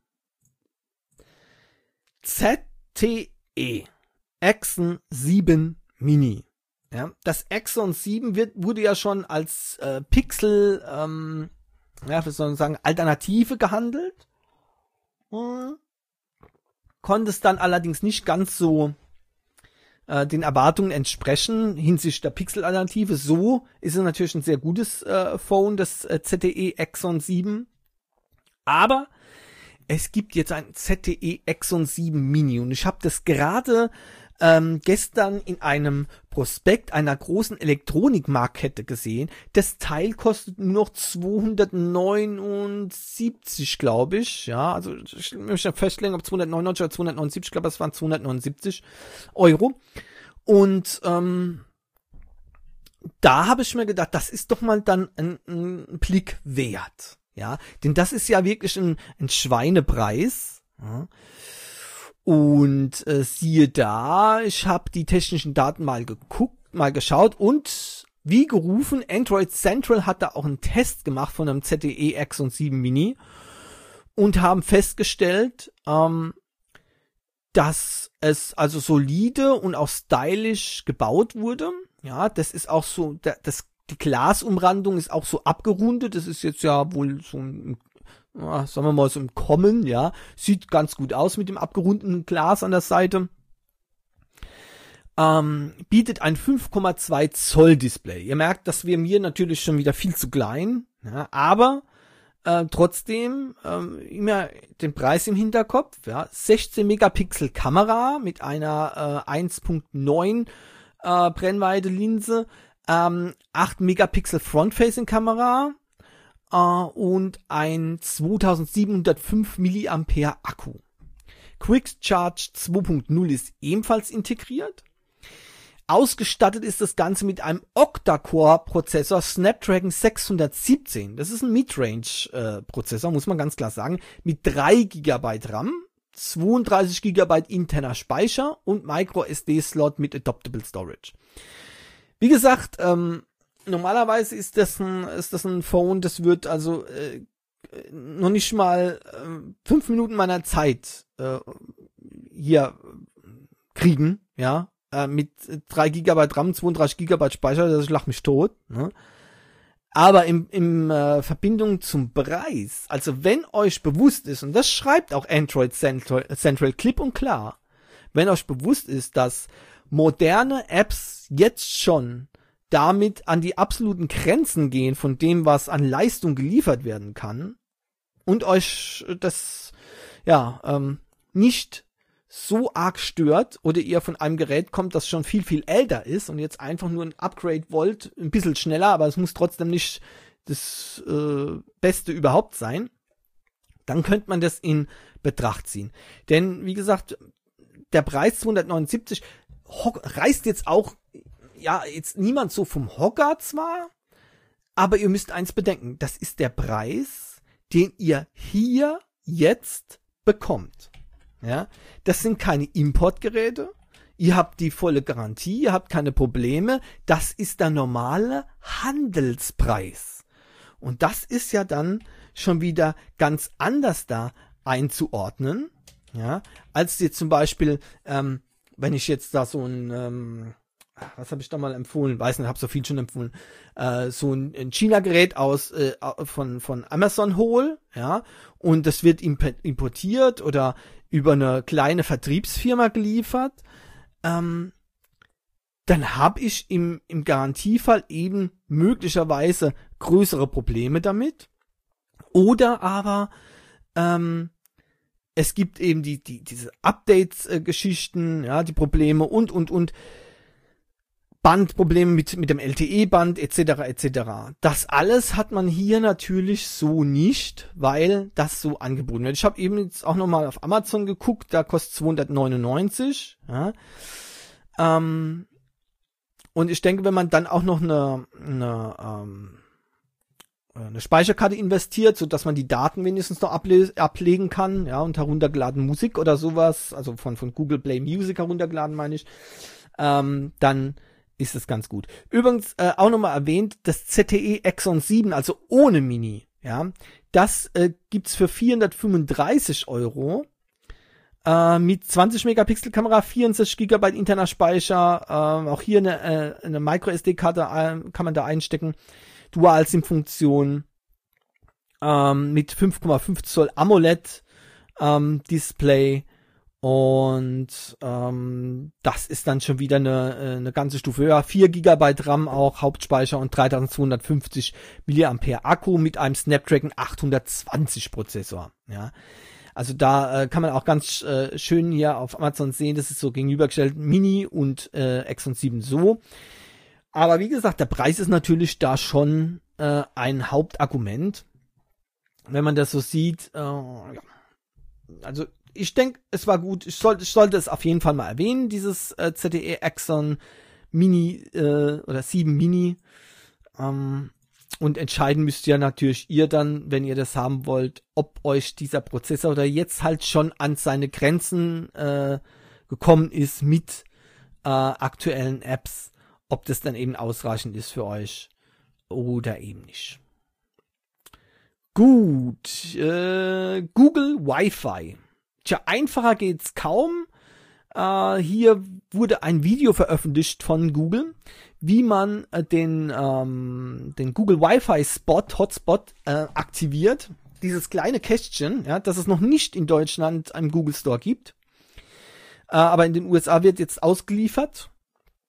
Z T E Axon sieben Mini. Ja, das Axon sieben wird, wurde ja schon als äh, Pixel, ähm, ja, wie soll man sagen, Alternative gehandelt. Hm. Konnte es dann allerdings nicht ganz so äh, den Erwartungen entsprechen hinsichtlich der Pixel-Alternative. So ist es natürlich ein sehr gutes äh, Phone, das äh, Z T E Axon sieben. Aber es gibt jetzt ein Z T E Axon sieben Mini und ich habe das gerade ähm, gestern in einem Prospekt einer großen Elektronikmarktkette gesehen. Das Teil kostet nur noch zweihundertneunundsiebzig, glaube ich. Ja, also ich möchte festlegen, ob zweihundertneunundneunzig oder zweihundertneunundsiebzig, ich glaube, das waren zweihundertneunundsiebzig Euro. Und ähm, da habe ich mir gedacht, das ist doch mal dann ein, ein Blick wert. Ja, denn das ist ja wirklich ein, ein Schweinepreis. Ja. Und äh, siehe da, ich habe die technischen Daten mal geguckt, mal geschaut und wie gerufen, Android Central hat da auch einen Test gemacht von einem Z T E Axon sieben Mini und haben festgestellt, ähm, dass es also solide und auch stylisch gebaut wurde. Ja, das ist auch so, das die Glasumrandung ist auch so abgerundet. Das ist jetzt ja wohl so ein, ja, sagen wir mal so im Kommen, ja. Sieht ganz gut aus mit dem abgerundeten Glas an der Seite. Ähm, bietet ein fünf Komma zwei Zoll Display. Ihr merkt, das wäre mir natürlich schon wieder viel zu klein. Ja, aber Äh, trotzdem ähm, immer den Preis im Hinterkopf. Ja, sechzehn Megapixel Kamera mit einer äh, eins Komma neun äh, Brennweite Linse, ähm, acht Megapixel Front-Facing Kamera äh, und ein zweitausendsiebenhundertfünf Milliampere Akku. Quick Charge zwei Punkt null ist ebenfalls integriert. Ausgestattet ist das Ganze mit einem Octa-Core-Prozessor Snapdragon sechshundertsiebzehn. Das ist ein Midrange-Prozessor, äh, muss man ganz klar sagen, mit drei Gigabyte RAM, zweiunddreißig Gigabyte interner Speicher und Micro S D-Slot mit Adaptable Storage. Wie gesagt, ähm, normalerweise ist das ein, ist das ein Phone, das wird also äh, noch nicht mal äh, fünf Minuten meiner Zeit äh, hier kriegen, ja, äh, mit drei Gigabyte RAM, zweiunddreißig Gigabyte Speicher, das lach mich tot, ne? Aber im, im äh, Verbindung zum Preis, also wenn euch bewusst ist, und das schreibt auch Android Central, Central klipp und klar, wenn euch bewusst ist, dass moderne Apps jetzt schon damit an die absoluten Grenzen gehen von dem, was an Leistung geliefert werden kann, und euch das ja ähm, nicht so arg stört oder ihr von einem Gerät kommt, das schon viel, viel älter ist und jetzt einfach nur ein Upgrade wollt, ein bisschen schneller, aber es muss trotzdem nicht das äh, Beste überhaupt sein, dann könnte man das in Betracht ziehen. Denn, wie gesagt, der Preis zweihundertneunundsiebzig reißt jetzt auch, ja, jetzt niemand so vom Hocker zwar, aber ihr müsst eins bedenken, das ist der Preis, den ihr hier jetzt bekommt. Ja, das sind keine Importgeräte. Ihr habt die volle Garantie, ihr habt keine Probleme. Das ist der normale Handelspreis. Und das ist ja dann schon wieder ganz anders da einzuordnen. Ja, als jetzt zum Beispiel, ähm, wenn ich jetzt da so ein, ähm, was habe ich da mal empfohlen? Weiß nicht, habe so viel schon empfohlen. Äh, so ein, ein China-Gerät aus äh, von von Amazon hol, ja, und das wird imp- importiert oder über eine kleine Vertriebsfirma geliefert, ähm, dann habe ich im im Garantiefall eben möglicherweise größere Probleme damit. Oder aber ähm, es gibt eben die die diese Updates-Geschichten, äh, ja, die Probleme und und und Bandprobleme mit mit dem L T E-Band et cetera et cetera. Das alles hat man hier natürlich so nicht, weil das so angeboten wird. Ich habe eben jetzt auch nochmal auf Amazon geguckt, da kostet zweihundertneunundneunzig. Ja. Ähm, und ich denke, wenn man dann auch noch eine, eine, ähm, eine Speicherkarte investiert, so dass man die Daten wenigstens noch able- ablegen kann, ja, und heruntergeladen Musik oder sowas, also von von Google Play Music heruntergeladen, meine ich, ähm, dann ist es ganz gut. Übrigens äh, auch nochmal erwähnt, das Z T E Exon sieben, also ohne Mini, ja, das äh, gibt's für vierhundertfünfunddreißig Euro äh, mit zwanzig Megapixel Kamera, vierundsechzig Gigabyte interner Speicher, äh, auch hier eine, äh, eine Micro S D-Karte äh, kann man da einstecken, Dual-SIM-Funktion ähm, mit fünf Komma fünf Zoll AMOLED ähm, Display. Und ähm, das ist dann schon wieder eine, eine ganze Stufe höher. vier Gigabyte RAM auch, Hauptspeicher und dreitausendzweihundertfünfzig Milliampere Akku mit einem Snapdragon achthundertzwanzig Prozessor. Ja, also da äh, kann man auch ganz äh, schön hier auf Amazon sehen, das ist so gegenübergestellt Mini und äh, Exon sieben so. Aber wie gesagt, der Preis ist natürlich da schon äh, ein Hauptargument. Wenn man das so sieht, äh, ja. Also ich denke, es war gut. Ich, soll, ich sollte es auf jeden Fall mal erwähnen, dieses äh, Z T E Exon Mini äh, oder sieben Mini. Ähm, und entscheiden müsst ihr natürlich ihr dann, wenn ihr das haben wollt, ob euch dieser Prozessor oder jetzt halt schon an seine Grenzen äh, gekommen ist mit äh, aktuellen Apps, ob das dann eben ausreichend ist für euch oder eben nicht. Gut, äh, Google Wi-Fi. Tja, einfacher geht's kaum. Äh, hier wurde ein Video veröffentlicht von Google, wie man äh, den ähm, den Google Wi-Fi Spot Hotspot äh, aktiviert. Dieses kleine Kästchen, ja, das es noch nicht in Deutschland im Google Store gibt, äh, aber in den U S A wird jetzt ausgeliefert.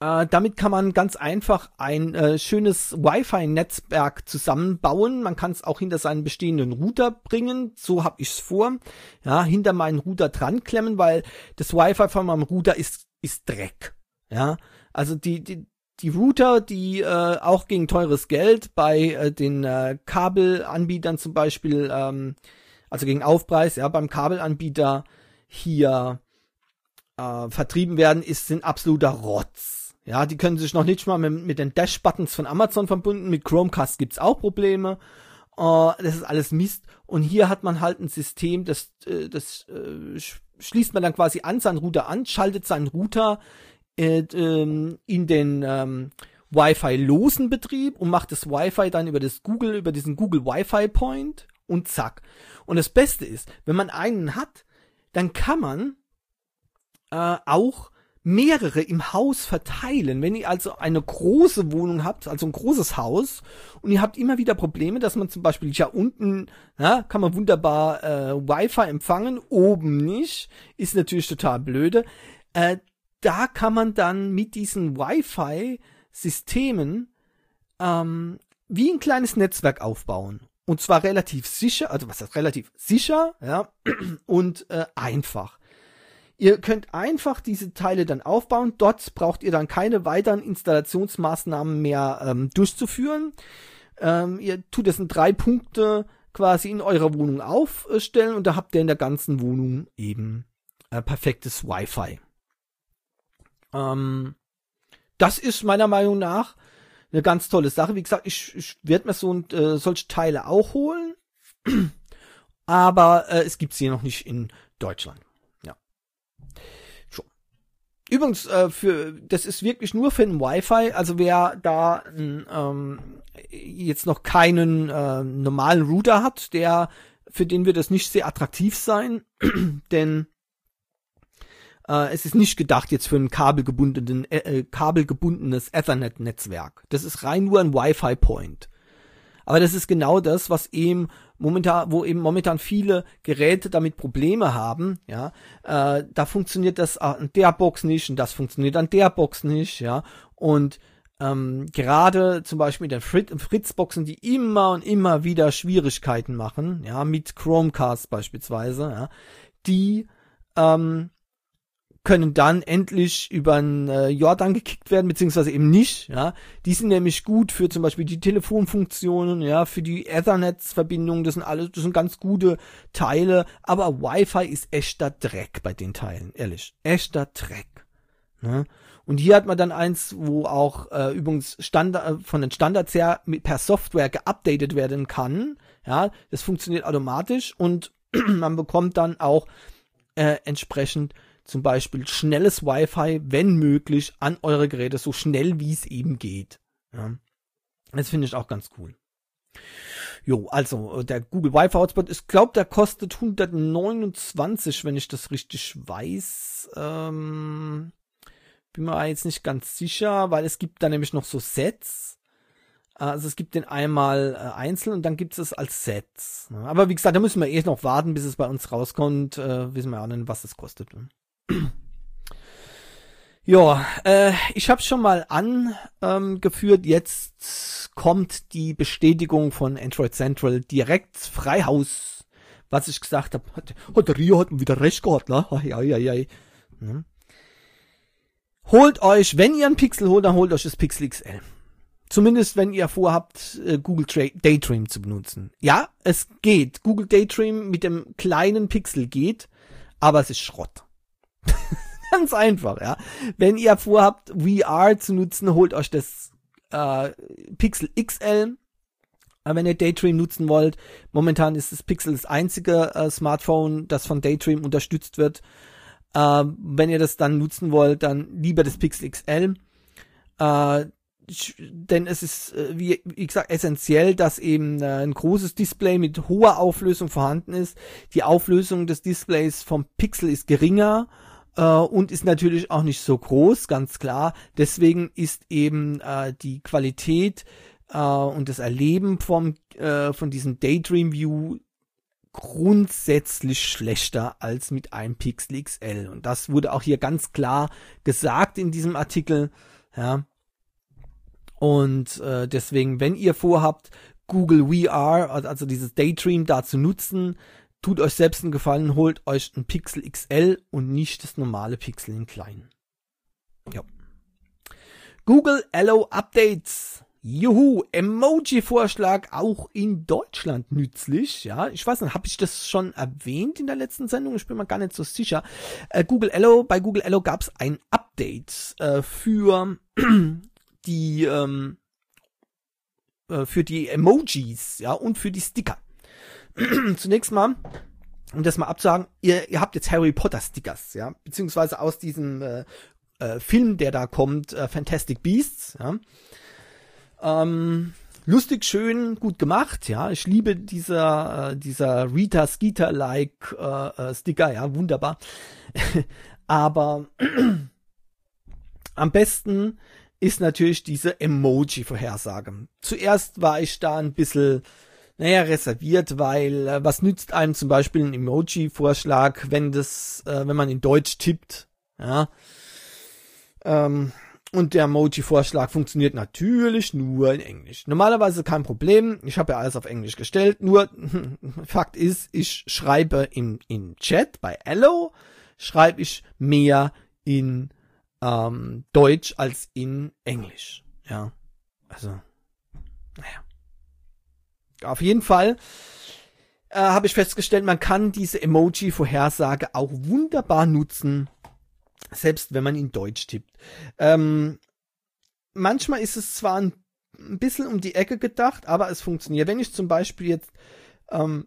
Äh, damit kann man ganz einfach ein äh, schönes Wi-Fi-Netzwerk zusammenbauen. Man kann es auch hinter seinen bestehenden Router bringen. So habe ich es vor. Ja, hinter meinen Router dran klemmen, weil das Wi-Fi von meinem Router ist ist Dreck. Ja, also die die die Router, die äh, auch gegen teures Geld bei äh, den äh, Kabelanbietern zum Beispiel, ähm, also gegen Aufpreis, ja, beim Kabelanbieter hier äh, vertrieben werden, ist sind absoluter Rotz. Ja, die können sich noch nicht mal mit, mit den Dash-Buttons von Amazon verbunden. Mit Chromecast gibt's auch Probleme. Uh, das ist alles Mist. Und hier hat man halt ein System, das, äh, das äh, schließt man dann quasi an seinen Router an, schaltet seinen Router äh, ähm, in den ähm, Wi-Fi-losen Betrieb und macht das Wi-Fi dann über das Google, über diesen Google Wi-Fi Point und zack. Und das Beste ist, wenn man einen hat, dann kann man äh, auch mehrere im Haus verteilen. Wenn ihr also eine große Wohnung habt, also ein großes Haus, und ihr habt immer wieder Probleme, dass man zum Beispiel ja unten, ja, kann man wunderbar äh, Wi-Fi empfangen, oben nicht, ist natürlich total blöde. Äh, da kann man dann mit diesen Wi-Fi-Systemen ähm, wie ein kleines Netzwerk aufbauen. Und zwar relativ sicher, also was heißt relativ sicher, ja, und äh, einfach. Ihr könnt einfach diese Teile dann aufbauen. Dort braucht ihr dann keine weiteren Installationsmaßnahmen mehr ähm, durchzuführen. Ähm, ihr tut es in drei Punkte quasi in eurer Wohnung aufstellen und da habt ihr in der ganzen Wohnung eben äh, perfektes Wi-Fi. Ähm, das ist meiner Meinung nach eine ganz tolle Sache. Wie gesagt, ich, ich werde mir so äh, solche Teile auch holen, aber äh, es gibt sie noch nicht in Deutschland. Übrigens, äh, für das ist wirklich nur für ein Wi-Fi, also wer da ähm, jetzt noch keinen äh, normalen Router hat, der für den wird das nicht sehr attraktiv sein, denn äh, es ist nicht gedacht jetzt für ein kabelgebundenen, äh, kabelgebundenes Ethernet-Netzwerk. Das ist rein nur ein Wi-Fi-Point. Aber das ist genau das, was eben momentan, wo eben momentan viele Geräte damit Probleme haben, ja, äh, da funktioniert das an der Box nicht und das funktioniert an der Box nicht, ja, und ähm, gerade zum Beispiel mit den Fritzboxen, die immer und immer wieder Schwierigkeiten machen, ja, mit Chromecast beispielsweise, ja, die ähm, können dann endlich über einen äh, Jordan gekickt werden, beziehungsweise eben nicht, ja. Die sind nämlich gut für zum Beispiel die Telefonfunktionen, ja, für die Ethernet-Verbindungen, das sind alles, das sind ganz gute Teile, aber Wi-Fi ist echter Dreck bei den Teilen, ehrlich, echter Dreck, ne? Und hier hat man dann eins, wo auch äh, übrigens Standard, von den Standards her mit, per Software geupdatet werden kann, ja, das funktioniert automatisch und man bekommt dann auch äh, entsprechend zum Beispiel schnelles Wi-Fi, wenn möglich, an eure Geräte, so schnell wie es eben geht. Ja. Das finde ich auch ganz cool. Jo, also der Google Wi-Fi Hotspot, ich glaube, der kostet hundertneunundzwanzig, wenn ich das richtig weiß. Ähm, bin mir jetzt nicht ganz sicher, weil es gibt da nämlich noch so Sets. Also es gibt den einmal äh, einzeln und dann gibt es es als Sets. Ne? Aber wie gesagt, da müssen wir eh noch warten, bis es bei uns rauskommt. Äh, wissen wir auch nicht, was es kostet. Ne? Ja, äh, ich habe schon mal angeführt, ähm, jetzt kommt die Bestätigung von Android Central direkt frei Haus. Was ich gesagt habe, hat, hat der Rio hat wieder recht gehabt, ne? Ja, ja, ja. Hm. Holt euch, wenn ihr ein Pixel holt, dann holt euch das Pixel X L. Zumindest wenn ihr vorhabt, äh, Google Tra- Daydream zu benutzen. Ja, es geht. Google Daydream mit dem kleinen Pixel geht, aber es ist Schrott. Ganz einfach, ja. Wenn ihr vorhabt, V R zu nutzen, holt euch das äh, Pixel X L. Aber wenn ihr Daydream nutzen wollt, momentan ist das Pixel das einzige äh, Smartphone, das von Daydream unterstützt wird. Äh, wenn ihr das dann nutzen wollt, dann lieber das Pixel X L. Äh, denn es ist, äh, wie, wie gesagt, essentiell, dass eben äh, ein großes Display mit hoher Auflösung vorhanden ist. Die Auflösung des Displays vom Pixel ist geringer. Uh, und ist natürlich auch nicht so groß, ganz klar. Deswegen ist eben uh, die Qualität uh, und das Erleben vom, uh, von diesem Daydream View grundsätzlich schlechter als mit einem Pixel X L. Und das wurde auch hier ganz klar gesagt in diesem Artikel. Ja. Und äh, deswegen, wenn ihr vorhabt, Google V R, also dieses Daydream da zu nutzen, tut euch selbst einen Gefallen, holt euch ein Pixel X L und nicht das normale Pixel in klein. Ja. Google Allo Updates. Juhu, Emoji-Vorschlag auch in Deutschland nützlich. Ja, ich weiß nicht, habe ich das schon erwähnt in der letzten Sendung? Ich bin mir gar nicht so sicher. Äh, Google Allo, bei Google Allo gab es ein Update äh, für die ähm, äh, für die Emojis, ja, und für die Sticker. Zunächst mal, um das mal abzusagen, ihr, ihr habt jetzt Harry Potter Stickers, ja, beziehungsweise aus diesem äh, äh, Film, der da kommt, äh, Fantastic Beasts, ja. Ähm, lustig, schön, gut gemacht, ja. Ich liebe dieser, äh, dieser Rita Skeeter-like äh, äh, Sticker, ja, wunderbar. Aber am besten ist natürlich diese Emoji-Vorhersage. Zuerst war ich da ein bisschen, naja, reserviert, weil äh, was nützt einem zum Beispiel ein Emoji-Vorschlag, wenn das, äh, wenn man in Deutsch tippt, ja. Ähm, Und der Emoji-Vorschlag funktioniert natürlich nur in Englisch. Normalerweise kein Problem. Ich habe ja alles auf Englisch gestellt. Nur Fakt ist, ich schreibe im, im Chat bei Allo, schreibe ich mehr in ähm, Deutsch als in Englisch. Ja, also, naja. Auf jeden Fall äh, habe ich festgestellt, man kann diese Emoji-Vorhersage auch wunderbar nutzen, selbst wenn man in Deutsch tippt. Ähm, manchmal ist es zwar ein, ein bisschen um die Ecke gedacht, aber es funktioniert. Wenn ich zum Beispiel jetzt ähm,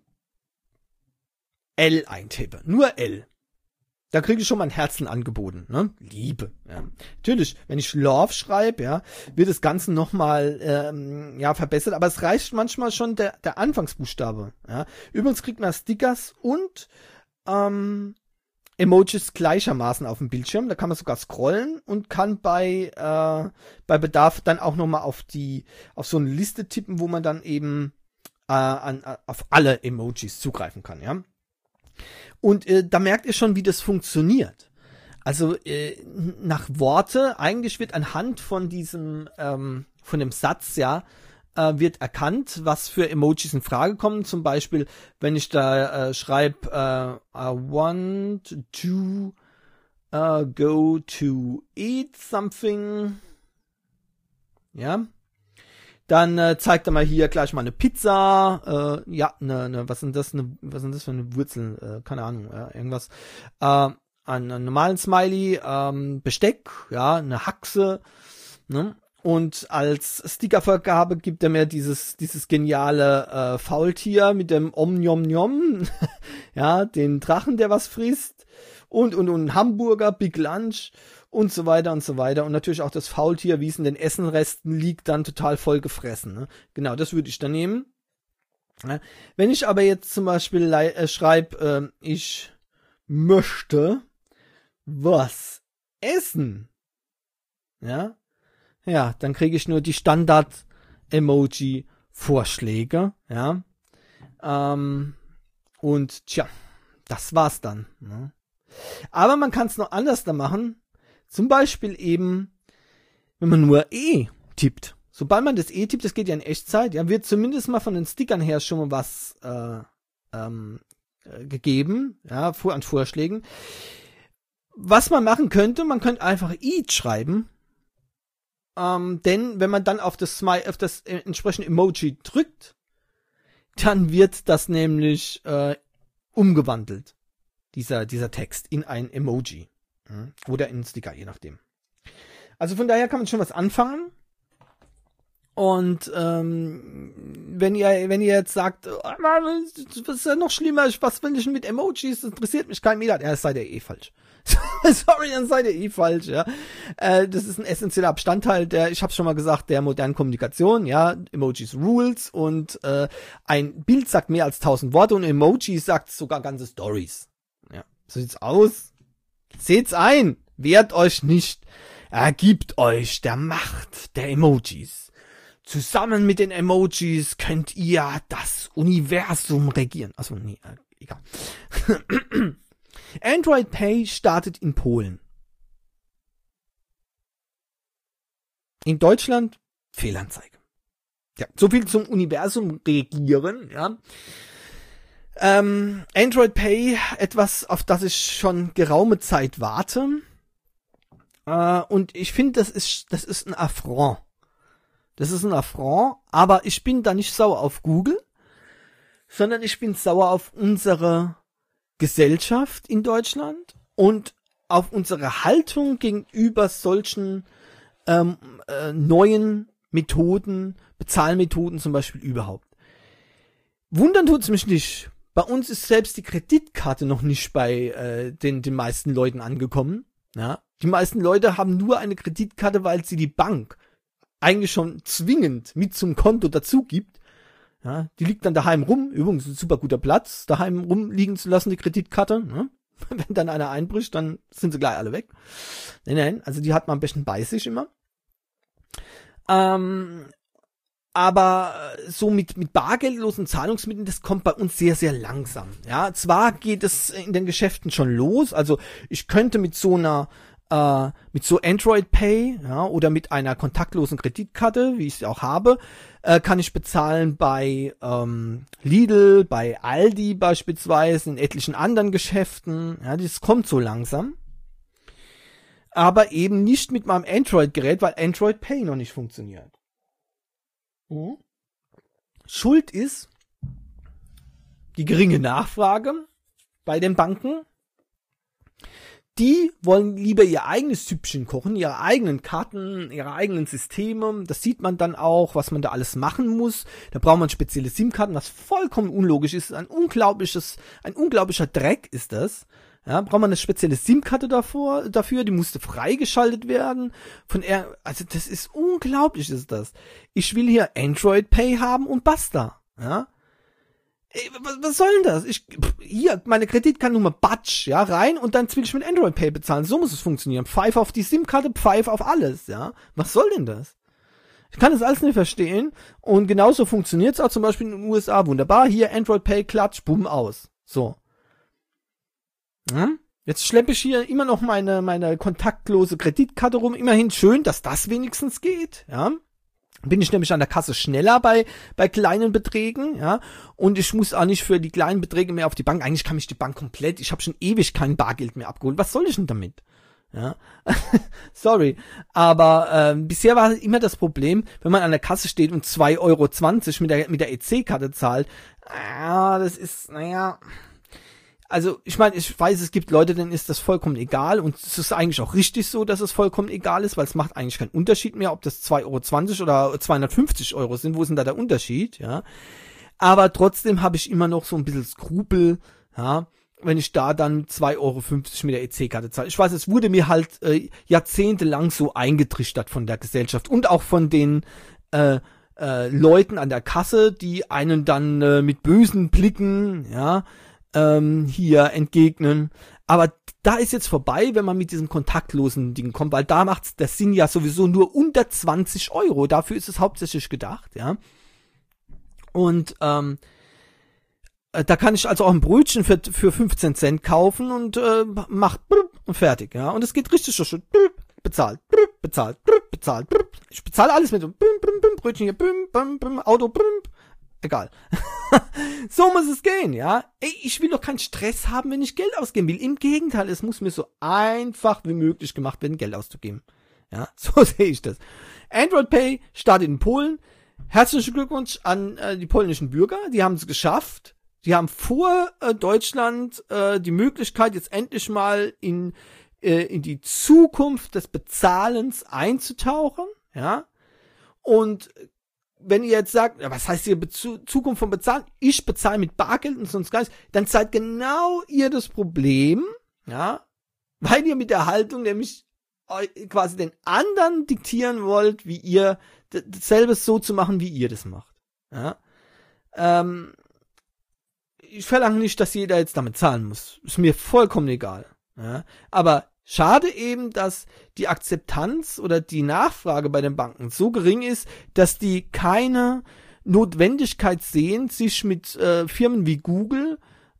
L eintippe, nur L, da kriege ich schon mal ein Herzen angeboten, ne? Liebe. Ja. Natürlich, wenn ich Love schreibe, ja, wird das Ganze nochmal ähm, ja, verbessert, aber es reicht manchmal schon der, der Anfangsbuchstabe. Ja. Übrigens kriegt man Stickers und ähm, Emojis gleichermaßen auf dem Bildschirm. Da kann man sogar scrollen und kann bei äh, bei Bedarf dann auch nochmal auf die auf so eine Liste tippen, wo man dann eben äh, an, auf alle Emojis zugreifen kann, ja. Und äh, da merkt ihr schon, wie das funktioniert. Also äh, nach Worte, eigentlich wird anhand von diesem ähm, von dem Satz, ja, wird erkannt, was für Emojis in Frage kommen. Zum Beispiel, wenn ich da äh, schreibe, äh, I want to uh, go to eat something. Ja. Dann äh, zeigt er mal hier gleich mal eine Pizza. Äh, ja, eine, ne, was sind das? Ne, was sind das für eine Wurzel? Äh, keine Ahnung, ja, irgendwas. Äh, einen normalen Smiley, ähm, Besteck, ja, eine Haxe, ne? Und als Stickervergabe gibt er mir dieses dieses geniale äh, Faultier mit dem Om Njom Njom, ja, den Drachen, der was frisst, und und und Hamburger, Big Lunch und so weiter und so weiter. Und natürlich auch das Faultier, wie es in den Essenresten liegt, dann total voll gefressen. Ne? Genau, das würde ich dann nehmen. Ja. Wenn ich aber jetzt zum Beispiel äh, schreibe, äh, ich möchte was essen, ja, ja, dann kriege ich nur die Standard-Emoji-Vorschläge, ja. Ähm, und tja, das war's dann. Ne? Aber man kann es noch anders da machen. Zum Beispiel eben, wenn man nur E tippt. Sobald man das E tippt, das geht ja in Echtzeit, ja, wird zumindest mal von den Stickern her schon mal was äh, ähm, äh, gegeben, ja, vor, an Vorschlägen. Was man machen könnte, man könnte einfach I schreiben. Ähm, denn wenn man dann auf das, Smile, auf das äh, entsprechende Emoji drückt, dann wird das nämlich äh, umgewandelt, dieser, dieser Text, in ein Emoji. Ja, oder in einen Sticker, je nachdem. Also von daher kann man schon was anfangen. Und ähm, wenn ihr wenn ihr jetzt sagt, oh, was ist ja noch schlimmer, was will ich mit Emojis, das interessiert mich kein Meter, ja, das seid ihr eh falsch. Sorry, dann seid ihr eh falsch, ja. Äh, das ist ein essentieller Bestandteil der, ich habe schon mal gesagt, der modernen Kommunikation, ja. Emojis rules und äh, ein Bild sagt mehr als tausend Worte und Emoji sagt sogar ganze Stories. Ja, so sieht's aus. Seht's ein, wehrt euch nicht, ergibt euch der Macht der Emojis. Zusammen mit den Emojis könnt ihr das Universum regieren. Achso, nee, äh, egal. Android Pay startet in Polen. In Deutschland Fehlanzeige. Ja, so viel zum Universum regieren, ja. Ähm, Android Pay, etwas, auf das ich schon geraume Zeit warte. Äh, und ich finde, das ist, das ist ein Affront. Das ist ein Affront, aber ich bin da nicht sauer auf Google, sondern ich bin sauer auf unsere Gesellschaft in Deutschland und auf unsere Haltung gegenüber solchen ähm, äh, neuen Methoden, Bezahlmethoden zum Beispiel überhaupt. Wundern tut's mich nicht. Bei uns ist selbst die Kreditkarte noch nicht bei äh, den, den meisten Leuten angekommen. Ja? Die meisten Leute haben nur eine Kreditkarte, weil sie die Bank eigentlich schon zwingend mit zum Konto dazu gibt. Ja? Die liegt dann daheim rum. Übrigens ein super guter Platz, daheim rumliegen zu lassen, die Kreditkarte. Ne? Wenn dann einer einbricht, dann sind sie gleich alle weg. Nein, nein, also die hat man am besten bei sich immer. Ähm, aber so mit, mit bargeldlosen Zahlungsmitteln, das kommt bei uns sehr, sehr langsam. Ja, zwar geht es in den Geschäften schon los, also ich könnte mit so einer, äh, mit so Android Pay, ja, oder mit einer kontaktlosen Kreditkarte, wie ich sie auch habe, äh, kann ich bezahlen bei ähm, Lidl, bei Aldi beispielsweise, in etlichen anderen Geschäften. Ja, das kommt so langsam. Aber eben nicht mit meinem Android-Gerät, weil Android Pay noch nicht funktioniert. Mhm. Schuld ist die geringe Nachfrage bei den Banken. Die wollen lieber ihr eigenes Süppchen kochen, ihre eigenen Karten, ihre eigenen Systeme. Das sieht man dann auch, was man da alles machen muss. Da braucht man spezielle SIM-Karten, was vollkommen unlogisch ist. Ein unglaubliches, ein unglaublicher Dreck ist das. Ja, braucht man eine spezielle SIM-Karte davor, dafür, die musste freigeschaltet werden. Von er, also das ist unglaublich, ist das. Ich will hier Android Pay haben und basta. Ja. Ey, was, was soll denn das? Ich, hier, meine Kreditkartennummer, batsch, ja, rein und dann will ich mit Android Pay bezahlen. So muss es funktionieren. Pfeif auf die SIM-Karte, pfeif auf alles, ja. Was soll denn das? Ich kann das alles nicht verstehen. Und genauso funktioniert es auch zum Beispiel in den U S A wunderbar. Hier Android Pay, klatsch, bumm, aus. So. Hm? Jetzt schleppe ich hier immer noch meine meine kontaktlose Kreditkarte rum. Immerhin schön, dass das wenigstens geht. Ja, bin ich nämlich an der Kasse schneller bei bei kleinen Beträgen. Ja, und ich muss auch nicht für die kleinen Beträge mehr auf die Bank. Eigentlich kann mich die Bank komplett. Ich habe schon ewig kein Bargeld mehr abgeholt. Was soll ich denn damit? Ja, sorry, aber äh, bisher war immer das Problem, wenn man an der Kasse steht und zwei Euro zwanzig mit der mit der E C-Karte zahlt. Ah, das ist, naja. Also, ich meine, ich weiß, es gibt Leute, denen ist das vollkommen egal und es ist eigentlich auch richtig so, dass es vollkommen egal ist, weil es macht eigentlich keinen Unterschied mehr, ob das zwei Euro zwanzig oder zweihundertfünfzig Euro sind. Wo ist denn da der Unterschied? Ja, aber trotzdem habe ich immer noch so ein bisschen Skrupel, ja, wenn ich da dann zwei Euro fünfzig mit der E C-Karte zahle. Ich weiß, es wurde mir halt äh, jahrzehntelang so eingetrichtert von der Gesellschaft und auch von den äh, äh, Leuten an der Kasse, die einen dann äh, mit bösen Blicken, ja, hier entgegnen. Aber da ist jetzt vorbei, wenn man mit diesem kontaktlosen Ding kommt, weil da macht der Sinn ja sowieso nur unter zwanzig Euro. Dafür ist es hauptsächlich gedacht, ja. Und ähm, da kann ich also auch ein Brötchen für für fünfzehn Cent kaufen und äh, macht und fertig, ja. Und es geht richtig schön. Bezahlt, bezahlt, bezahlt. Ich bezahle alles mit so Brötchen hier, Auto, egal. So muss es gehen, ja. Ey, ich will doch keinen Stress haben, wenn ich Geld ausgeben will. Im Gegenteil, es muss mir so einfach wie möglich gemacht werden, Geld auszugeben. Ja, so sehe ich das. Android Pay startet in Polen. Herzlichen Glückwunsch an äh, die polnischen Bürger. Die haben es geschafft. Die haben vor äh, Deutschland äh, die Möglichkeit, jetzt endlich mal in, äh, in die Zukunft des Bezahlens einzutauchen. Ja. Und wenn ihr jetzt sagt, was heißt hier Bezu- Zukunft von Bezahlen? Ich bezahle mit Bargeld und sonst gar nichts, dann seid genau ihr das Problem, ja, weil ihr mit der Haltung nämlich quasi den anderen diktieren wollt, wie ihr dasselbe so zu machen, wie ihr das macht. Ja. Ähm, ich verlange nicht, dass jeder jetzt damit zahlen muss. Ist mir vollkommen egal. Ja. Aber schade eben, dass die Akzeptanz oder die Nachfrage bei den Banken so gering ist, dass die keine Notwendigkeit sehen, sich mit äh, Firmen wie Google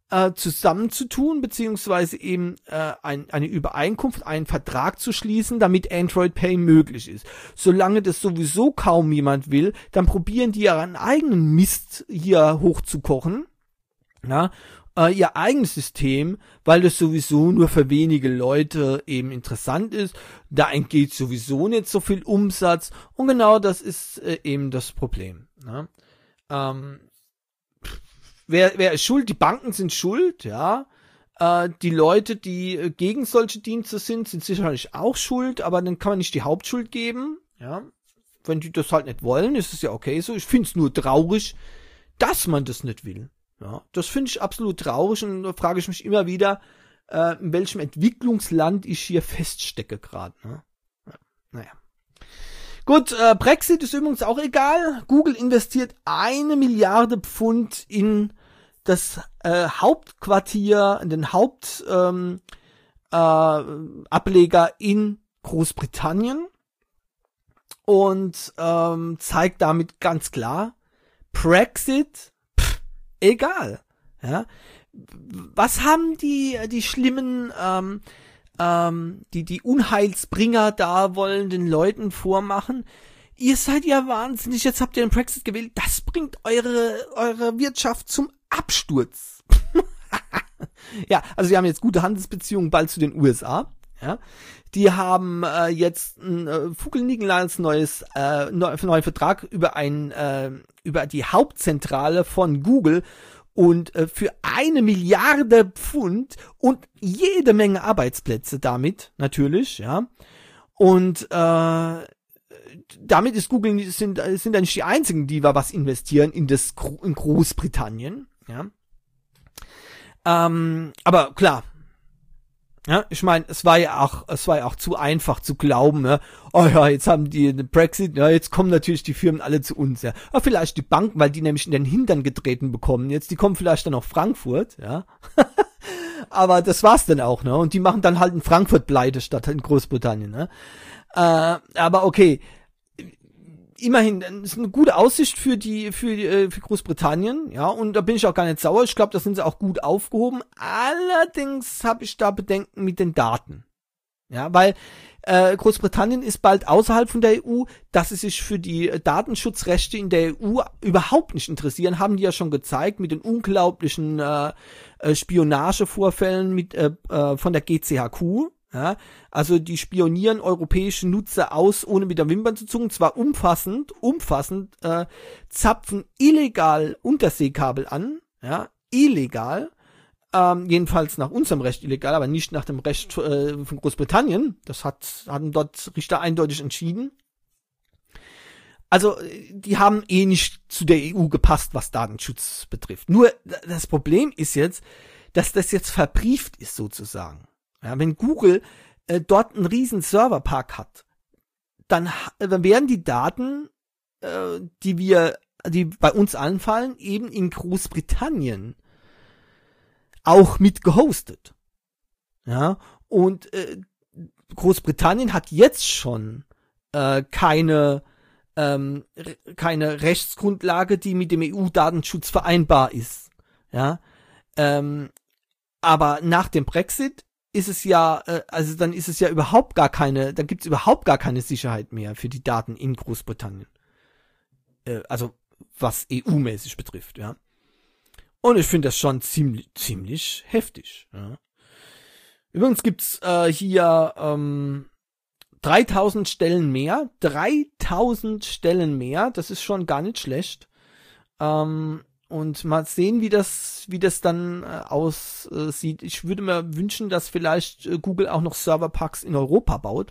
äh, zusammenzutun, beziehungsweise eben äh, ein, eine Übereinkunft, einen Vertrag zu schließen, damit Android Pay möglich ist. Solange das sowieso kaum jemand will, dann probieren die ihren eigenen Mist hier hochzukochen, ja, äh, ihr eigenes System, weil das sowieso nur für wenige Leute eben interessant ist. Da entgeht sowieso nicht so viel Umsatz und genau das ist äh, eben das Problem. Ne? Ähm, wer, wer ist schuld? Die Banken sind schuld, ja. Äh, die Leute, die äh, gegen solche Dienste sind, sind sicherlich auch schuld, aber dann kann man nicht die Hauptschuld geben, ja. Wenn die das halt nicht wollen, ist es ja okay so. Ich finde es nur traurig, dass man das nicht will. Ja, das finde ich absolut traurig und da frage ich mich immer wieder, äh, in welchem Entwicklungsland ich hier feststecke gerade. Ne? Ja, naja. Gut, äh, Brexit ist übrigens auch egal. Google investiert eine Milliarde Pfund in das äh, Hauptquartier, in den Hauptableger ähm, äh, Ableger in Großbritannien und ähm, zeigt damit ganz klar, Brexit egal, ja. Was haben die, die schlimmen, ähm, ähm, die, die Unheilsbringer da wollen den Leuten vormachen? Ihr seid ja wahnsinnig, jetzt habt ihr den Brexit gewählt, das bringt eure, eure Wirtschaft zum Absturz. Ja, also sie haben jetzt gute Handelsbeziehungen bald zu den U S A, ja. Die haben äh, jetzt ein äh, Fugelnigenlands neues äh, neu, neuen Vertrag über ein äh, über die Hauptzentrale von Google und äh, für eine Milliarde Pfund und jede Menge Arbeitsplätze damit natürlich, ja. Und äh, damit ist Google sind sind da nicht die einzigen, die da was investieren in das in Großbritannien, ja. Ähm, aber klar. Ja, ich meine, es war ja auch, es war ja auch zu einfach zu glauben, ja, oh ja, jetzt haben die den Brexit, ja, jetzt kommen natürlich die Firmen alle zu uns, ja. Aber vielleicht die Banken, weil die nämlich in den Hintern getreten bekommen, jetzt, die kommen vielleicht dann nach Frankfurt, ja. Aber das war's dann auch, ne, und die machen dann halt in Frankfurt pleite statt in Großbritannien, ne. Äh, aber okay. Immerhin, das ist eine gute Aussicht für die, für die, für Großbritannien, ja, und da bin ich auch gar nicht sauer. Ich glaube, da sind sie auch gut aufgehoben. Allerdings habe ich da Bedenken mit den Daten, ja, weil äh, Großbritannien ist bald außerhalb von der E U, dass sie sich für die Datenschutzrechte in der E U überhaupt nicht interessieren, haben die ja schon gezeigt mit den unglaublichen äh, Spionagevorfällen mit äh, äh, von der G C H Q. Ja, also die spionieren europäische Nutzer aus, ohne mit der Wimpern zu zucken, zwar umfassend, umfassend, äh, zapfen illegal Unterseekabel an, ja, illegal, ähm, jedenfalls nach unserem Recht illegal, aber nicht nach dem Recht äh, von Großbritannien, das hat, haben dort Richter eindeutig entschieden. Also, die haben eh nicht zu der E U gepasst, was Datenschutz betrifft. Nur, das Problem ist jetzt, dass das jetzt verbrieft ist sozusagen. Ja, wenn Google äh, dort einen riesen Serverpark hat, dann, äh, dann werden die Daten, äh, die wir, die bei uns anfallen, eben in Großbritannien auch mit gehostet. Ja, und äh, Großbritannien hat jetzt schon äh, keine ähm, re- keine Rechtsgrundlage, die mit dem E U-Datenschutz vereinbar ist. Ja, ähm, aber nach dem Brexit ist es ja, äh, also dann ist es ja überhaupt gar keine, dann gibt es überhaupt gar keine Sicherheit mehr für die Daten in Großbritannien. Äh, also was E U-mäßig betrifft, ja. Und ich finde das schon ziemlich, ziemlich heftig, ja. Übrigens gibt's äh, hier ähm, dreitausend Stellen mehr, dreitausend Stellen mehr, das ist schon gar nicht schlecht. Ähm, Und mal sehen, wie das, wie das dann äh, aussieht. Ich würde mir wünschen, dass vielleicht äh, Google auch noch Serverparks in Europa baut.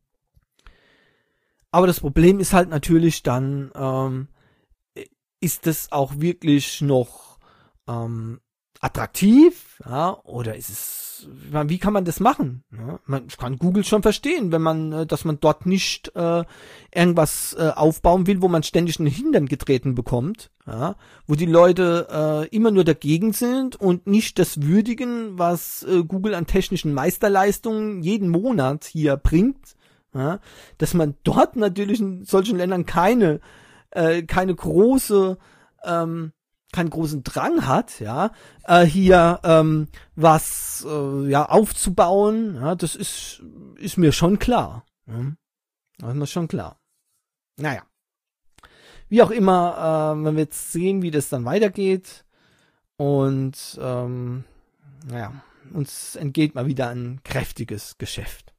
Aber das Problem ist halt natürlich dann, ähm, ist das auch wirklich noch ähm, attraktiv, ja, oder ist es, wie kann man das machen? Ja, man kann Google schon verstehen, wenn man, äh, dass man dort nicht äh, irgendwas äh, aufbauen will, wo man ständig in den Hintern getreten bekommt, ja, wo die Leute äh, immer nur dagegen sind und nicht das würdigen, was äh, Google an technischen Meisterleistungen jeden Monat hier bringt, ja, dass man dort natürlich in solchen Ländern keine äh, keine große ähm, keinen großen Drang hat, ja, äh, hier ähm, was äh, ja aufzubauen, ja, das ist ist mir schon klar. Ja. Das ist mir schon klar. Naja. Wie auch immer, äh, wenn wir jetzt sehen, wie das dann weitergeht. Und ähm, naja, uns entgeht mal wieder ein kräftiges Geschäft.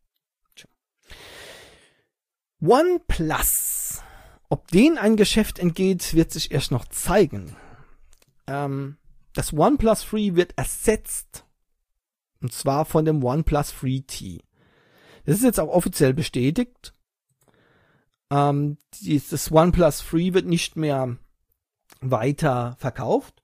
OnePlus. Ob denen ein Geschäft entgeht, wird sich erst noch zeigen. Ähm, das OnePlus Three wird ersetzt. Und zwar von dem OnePlus Three T. Das ist jetzt auch offiziell bestätigt. Ähm, dieses OnePlus Three wird nicht mehr weiter verkauft.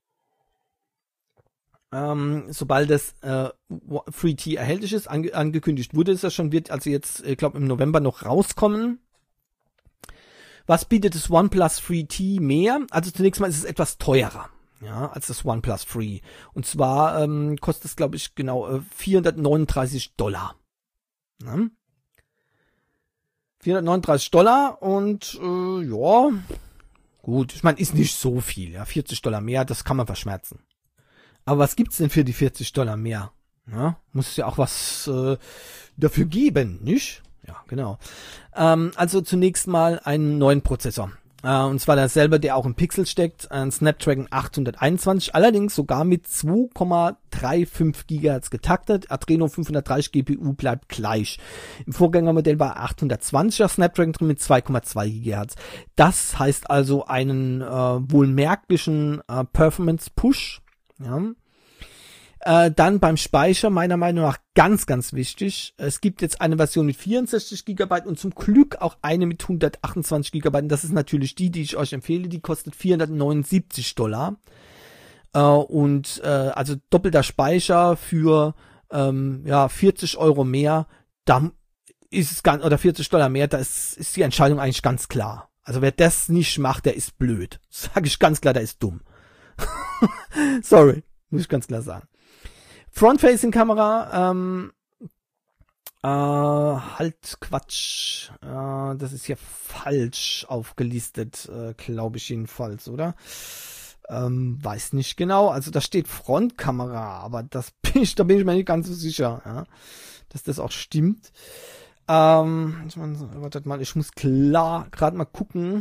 Ähm, sobald das äh, Three T erhältlich ist, ange- angekündigt wurde es ja schon, wird also jetzt, ich glaube, im November noch rauskommen. Was bietet das OnePlus Three T mehr? Also zunächst mal ist es etwas teurer, ja, als das OnePlus Three. Und zwar ähm, kostet es, glaube ich, genau äh, vierhundertneununddreißig Dollar. Ja? vierhundertneununddreißig Dollar und äh, ja, gut, ich meine, ist nicht so viel, ja, vierzig Dollar mehr, das kann man verschmerzen. Aber was gibt's denn für die vierzig Dollar mehr? Ja, muss ja auch was äh, dafür geben, nicht? Ja, genau. Ähm, also zunächst mal einen neuen Prozessor. Äh, und zwar derselbe, der auch im Pixel steckt, ein Snapdragon achthunderteinundzwanzig, allerdings sogar mit zwei Komma fünfunddreißig Gigahertz getaktet. Adreno fünfhundertdreißig G P U bleibt gleich. Im Vorgängermodell war achthundertzwanziger Snapdragon drin mit zwei Komma zwei Gigahertz. Das heißt also einen äh, wohl merklichen äh, Performance-Push. Ja. Äh, dann beim Speicher, meiner Meinung nach ganz, ganz wichtig. Es gibt jetzt eine Version mit vierundsechzig Gigabyte und zum Glück auch eine mit hundertachtundzwanzig Gigabyte. Und das ist natürlich die, die ich euch empfehle. Die kostet vierhundertneunundsiebzig Dollar. Äh, und äh, also doppelter Speicher für ähm, ja vierzig Euro mehr. Da ist es ganz, oder vierzig Dollar mehr, da ist, ist die Entscheidung eigentlich ganz klar. Also wer das nicht macht, der ist blöd. Sag ich ganz klar, der ist dumm. Sorry, muss ich ganz klar sagen. Front-Facing-Kamera, ähm, äh, halt Quatsch, äh, das ist hier falsch aufgelistet, äh, glaube ich jedenfalls, oder? Ähm, weiß nicht genau, also da steht Frontkamera, aber das bin ich, da bin ich mir nicht ganz so sicher, ja, dass das auch stimmt. Ähm, ich mein, wartet mal, ich muss klar gerade mal gucken,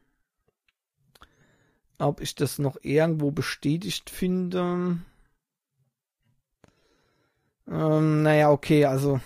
ob ich das noch irgendwo bestätigt finde. Ähm, naja, okay, also.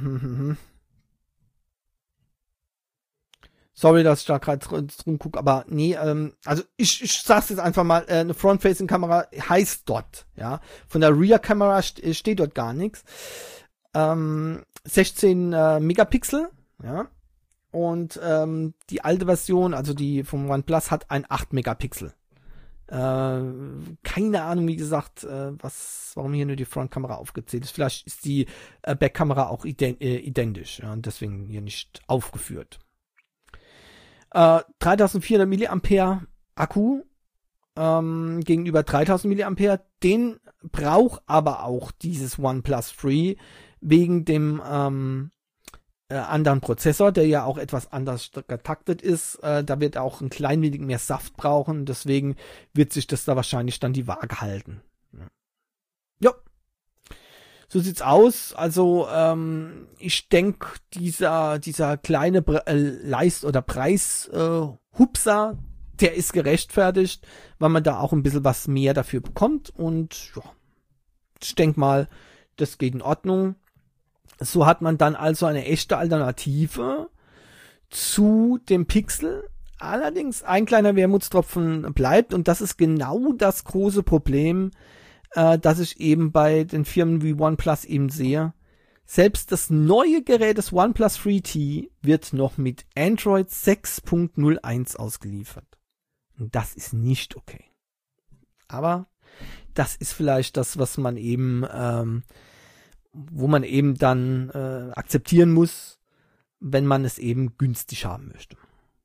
Sorry, dass ich da gerade drum gucke, aber nee, ähm, also ich, ich sag's jetzt einfach mal, äh, eine Front-Facing-Kamera heißt dort, ja. Von der Rear-Kamera st- steht dort gar nichts. Ähm, sechzehn äh, Megapixel, ja. Und ähm, die alte Version, also die vom OnePlus, hat ein acht Megapixel. Äh, keine Ahnung, wie gesagt, äh, was, warum hier nur die Frontkamera aufgezählt ist. Vielleicht ist die äh, Backkamera auch ident- äh, identisch, ja, und deswegen hier nicht aufgeführt. Äh, dreitausendvierhundert Milliampere Akku ähm, gegenüber dreitausend Milliampere. Den braucht aber auch dieses OnePlus Three wegen dem ähm, Äh, anderen Prozessor, der ja auch etwas anders getaktet ist. Äh, da wird auch ein klein wenig mehr Saft brauchen, deswegen wird sich das da wahrscheinlich dann die Waage halten. Ja, ja. So sieht's aus. Also ähm, ich denke, dieser dieser kleine Pre- äh, Leist- oder Preis-Hupser, äh, der ist gerechtfertigt, weil man da auch ein bisschen was mehr dafür bekommt und ja, ich denke mal, das geht in Ordnung. So hat man dann also eine echte Alternative zu dem Pixel. Allerdings ein kleiner Wermutstropfen bleibt und das ist genau das große Problem, äh, das ich eben bei den Firmen wie OnePlus eben sehe. Selbst das neue Gerät des OnePlus Three T wird noch mit Android sechs Punkt null eins ausgeliefert. Und das ist nicht okay. Aber das ist vielleicht das, was man eben ähm, wo man eben dann äh, akzeptieren muss, wenn man es eben günstig haben möchte.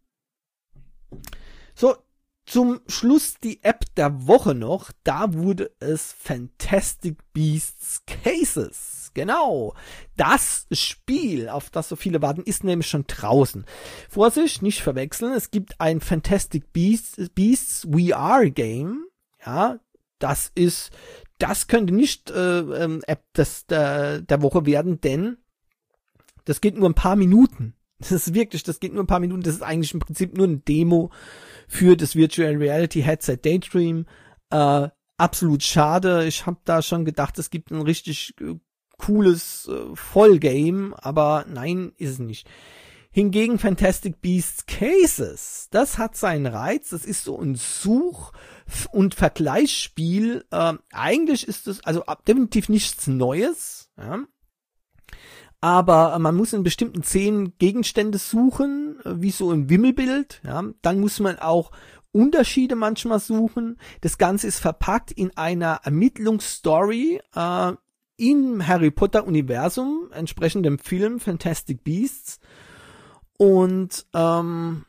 So, zum Schluss die App der Woche noch. Da wurde es Fantastic Beasts Cases. Genau, das Spiel, auf das so viele warten, ist nämlich schon draußen. Vorsicht, nicht verwechseln, es gibt ein Fantastic Beasts, Beasts V R Game. Ja, das ist, das könnte nicht äh, ähm, App des, der, der Woche werden, denn das geht nur ein paar Minuten. Das ist wirklich, das geht nur ein paar Minuten. Das ist eigentlich im Prinzip nur eine Demo für das Virtual Reality Headset Daydream. Äh, absolut schade. Ich habe da schon gedacht, es gibt ein richtig äh, cooles äh, Vollgame, aber nein, ist es nicht. Hingegen Fantastic Beasts Cases, das hat seinen Reiz. Das ist so ein Such- und Vergleichsspiel. Äh, eigentlich ist es also definitiv nichts Neues, ja. Aber man muss in bestimmten Szenen Gegenstände suchen, wie so ein Wimmelbild. Ja. Dann muss man auch Unterschiede manchmal suchen. Das Ganze ist verpackt in einer Ermittlungsstory äh, im Harry Potter Universum, entsprechend dem Film Fantastic Beasts. Und ähm,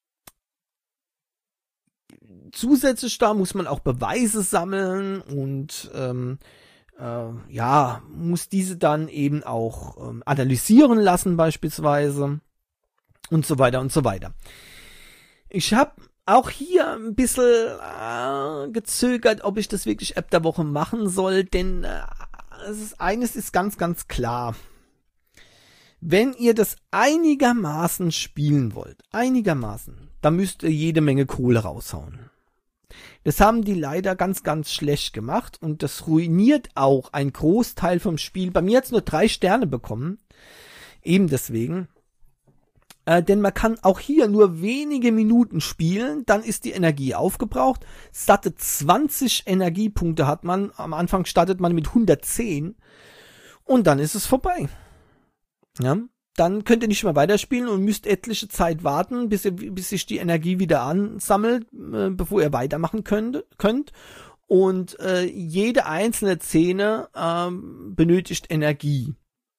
zusätzlich da muss man auch Beweise sammeln und ähm, Äh, ja, muss diese dann eben auch ähm, analysieren lassen beispielsweise und so weiter und so weiter. Ich habe auch hier ein bisschen äh, gezögert, ob ich das wirklich App der Woche machen soll, denn äh, es ist, eines ist ganz, ganz klar. Wenn ihr das einigermaßen spielen wollt, einigermaßen, dann müsst ihr jede Menge Kohle raushauen. Das haben die leider ganz, ganz schlecht gemacht und das ruiniert auch einen Großteil vom Spiel. Bei mir hat es nur drei Sterne bekommen, eben deswegen. Äh, denn man kann auch hier nur wenige Minuten spielen, dann ist die Energie aufgebraucht. Satte zwanzig Energiepunkte hat man, am Anfang startet man mit hundertzehn und dann ist es vorbei. Ja. Dann könnt ihr nicht mehr weiterspielen und müsst etliche Zeit warten, bis, ihr, bis sich die Energie wieder ansammelt, äh, bevor ihr weitermachen könnt. könnt. Und äh, jede einzelne Szene ähm, benötigt Energie.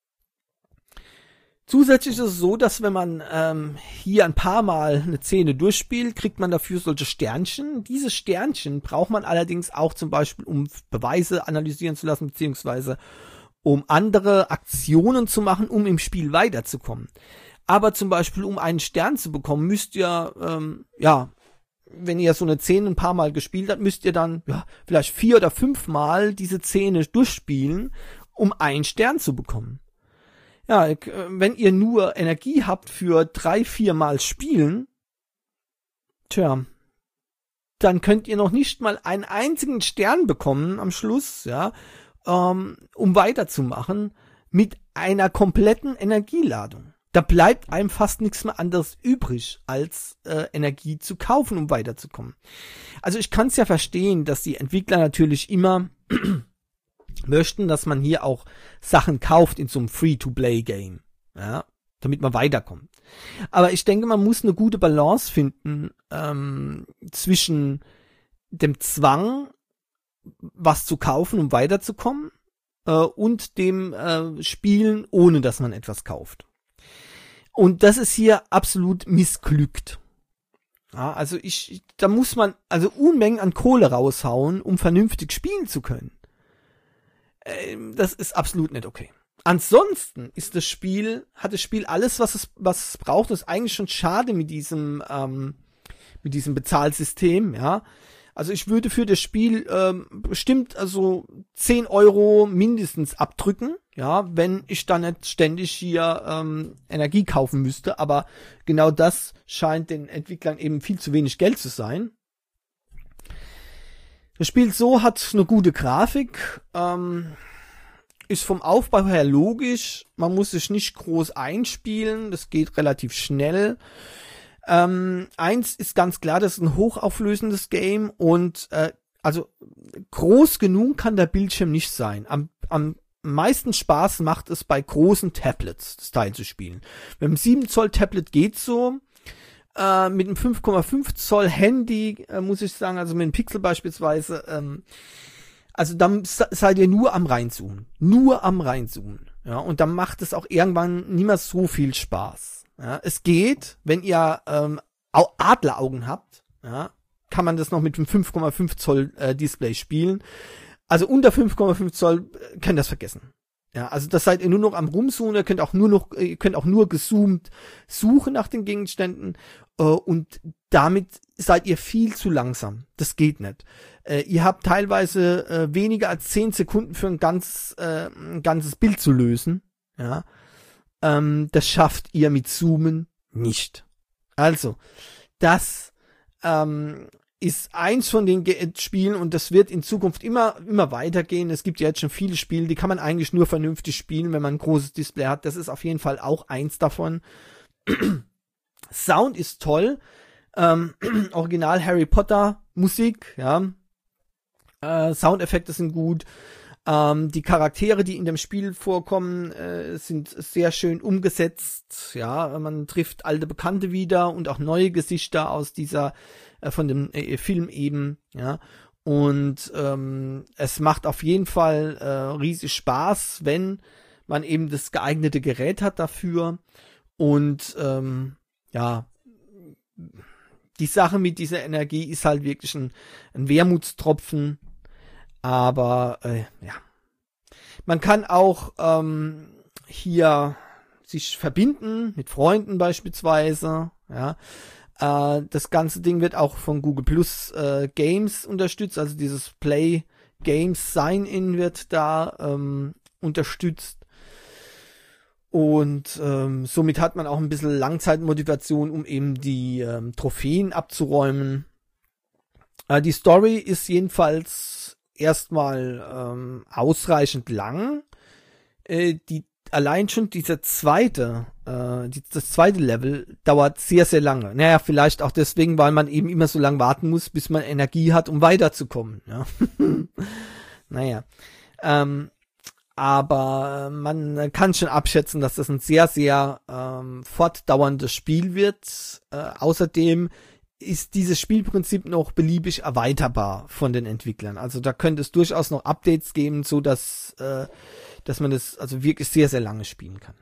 Zusätzlich ist es so, dass wenn man ähm, hier ein paar Mal eine Szene durchspielt, kriegt man dafür solche Sternchen. Diese Sternchen braucht man allerdings auch zum Beispiel, um Beweise analysieren zu lassen, beziehungsweise um andere Aktionen zu machen, um im Spiel weiterzukommen. Aber zum Beispiel, um einen Stern zu bekommen, müsst ihr, ähm, ja, wenn ihr so eine Szene ein paar Mal gespielt habt, müsst ihr dann ja, vielleicht vier oder fünf Mal diese Szene durchspielen, um einen Stern zu bekommen. Ja, wenn ihr nur Energie habt für drei, vier Mal spielen, tja, dann könnt ihr noch nicht mal einen einzigen Stern bekommen am Schluss, ja, um weiterzumachen mit einer kompletten Energieladung. Da bleibt einem fast nichts mehr anderes übrig, als äh, Energie zu kaufen, um weiterzukommen. Also ich kann es ja verstehen, dass die Entwickler natürlich immer möchten, dass man hier auch Sachen kauft in so einem Free-to-Play-Game, ja, damit man weiterkommt. Aber ich denke, man muss eine gute Balance finden ähm, zwischen dem Zwang, was zu kaufen, um weiterzukommen, äh, und dem äh, Spielen, ohne dass man etwas kauft. Und das ist hier absolut missglückt. Ja, also ich, da muss man also Unmengen an Kohle raushauen, um vernünftig spielen zu können. Ähm, das ist absolut nicht okay. Ansonsten ist das Spiel, hat das Spiel alles, was es, was es braucht. Das ist eigentlich schon schade mit diesem, ähm, mit diesem Bezahlsystem, ja. Also ich würde für das Spiel ähm, bestimmt also zehn Euro mindestens abdrücken, ja, wenn ich dann nicht ständig hier ähm, Energie kaufen müsste. Aber genau das scheint den Entwicklern eben viel zu wenig Geld zu sein. Das Spiel so hat eine gute Grafik, ähm, ist vom Aufbau her logisch. Man muss sich nicht groß einspielen, das geht relativ schnell. Ähm, eins ist ganz klar, das ist ein hochauflösendes Game und äh, also groß genug kann der Bildschirm nicht sein. Am, am meisten Spaß macht es bei großen Tablets, das Teil zu spielen. Mit einem sieben Zoll Tablet geht's so. Äh, mit einem fünf Komma fünf Zoll Handy, äh, muss ich sagen, also mit einem Pixel beispielsweise, ähm, also dann seid ihr nur am reinzoomen. Nur am reinzoomen. Ja, und dann macht es auch irgendwann nicht mehr so viel Spaß. Ja, es geht, wenn ihr ähm, Adleraugen habt, ja, kann man das noch mit einem fünf Komma fünf Zoll äh, Display spielen. Also unter fünf Komma fünf Zoll äh, könnt ihr das vergessen. Ja, also das seid ihr nur noch am Rumsuchen, ihr könnt auch nur noch, ihr könnt auch nur gezoomt suchen nach den Gegenständen äh, und damit seid ihr viel zu langsam. Das geht nicht. Äh, ihr habt teilweise äh, weniger als zehn Sekunden für ein ganz, äh, ein ganzes Bild zu lösen. Ja, ähm, das schafft ihr mit Zoomen nicht. Also, das ähm, ist eins von den Ge- Spielen und das wird in Zukunft immer immer weitergehen. Es gibt ja jetzt schon viele Spiele, die kann man eigentlich nur vernünftig spielen, wenn man ein großes Display hat. Das ist auf jeden Fall auch eins davon. Sound ist toll. Ähm, Original Harry Potter Musik, ja. Äh, Soundeffekte sind gut. Ähm, die Charaktere, die in dem Spiel vorkommen, äh, sind sehr schön umgesetzt. Ja, man trifft alte Bekannte wieder und auch neue Gesichter aus dieser äh, von dem äh, Film eben. Ja, und ähm, es macht auf jeden Fall äh, riesig Spaß, wenn man eben das geeignete Gerät hat dafür. Und ähm, ja, die Sache mit dieser Energie ist halt wirklich ein, ein Wermutstropfen. Aber äh, ja, man kann auch ähm, hier sich verbinden mit Freunden beispielsweise. Ja, äh, das ganze Ding wird auch von Google Plus äh, Games unterstützt, also dieses Play Games Sign-in wird da ähm, unterstützt. Und ähm, somit hat man auch ein bisschen Langzeitmotivation, um eben die ähm, Trophäen abzuräumen. Äh, die Story ist jedenfalls erstmal ähm, ausreichend lang. Äh, die allein schon dieser zweite, äh, die, das zweite Level dauert sehr, sehr lange. Naja, vielleicht auch deswegen, weil man eben immer so lange warten muss, bis man Energie hat, um weiterzukommen. Ja. Naja. Ähm, aber man kann schon abschätzen, dass das ein sehr, sehr ähm, fortdauerndes Spiel wird. Äh, außerdem ist dieses Spielprinzip noch beliebig erweiterbar von den Entwicklern. Also da könnte es durchaus noch Updates geben, so dass, äh, dass man das also wirklich sehr, sehr lange spielen kann.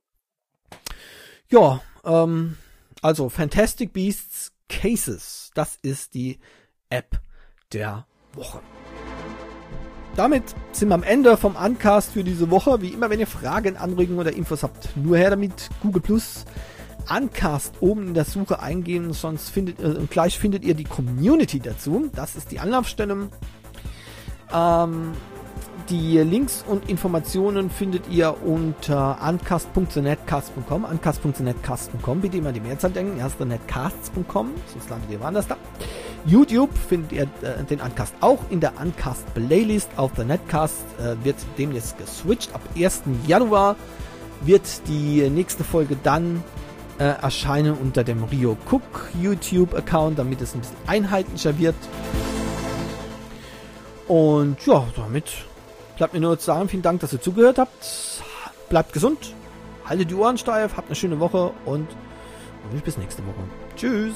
Ja, ähm, also Fantastic Beasts Cases, das ist die App der Woche. Damit sind wir am Ende vom Uncast für diese Woche. Wie immer, wenn ihr Fragen, Anregungen oder Infos habt, nur her damit. Google Plus Uncast oben in der Suche eingeben, sonst findet äh, gleich findet ihr die Community dazu. Das ist die Anlaufstelle. Ähm, die Links und Informationen findet ihr unter uncast punkt netcast punkt com, uncast punkt netcast punkt com. Bitte immer die Mehrzahl denken, erst netcasts punkt com, sonst landet ihr woanders da. YouTube findet ihr äh, den Uncast auch in der Uncast Playlist auf der Netcast. Äh, wird demnächst geswitcht. Ab ersten Januar wird die nächste Folge dann Äh, erscheinen unter dem Rio Cook YouTube-Account, damit es ein bisschen einheitlicher wird. Und ja, damit bleibt mir nur zu sagen, vielen Dank, dass ihr zugehört habt. Bleibt gesund, haltet die Ohren steif, habt eine schöne Woche und bis nächste Woche. Tschüss!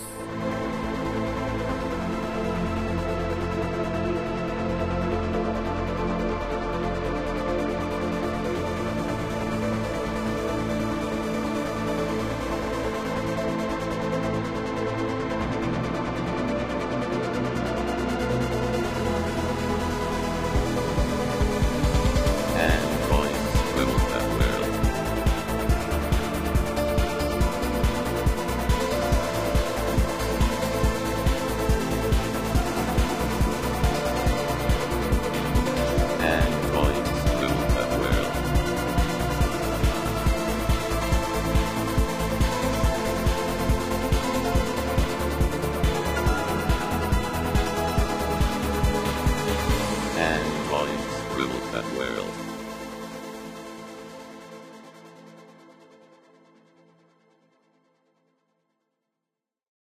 Rule that world.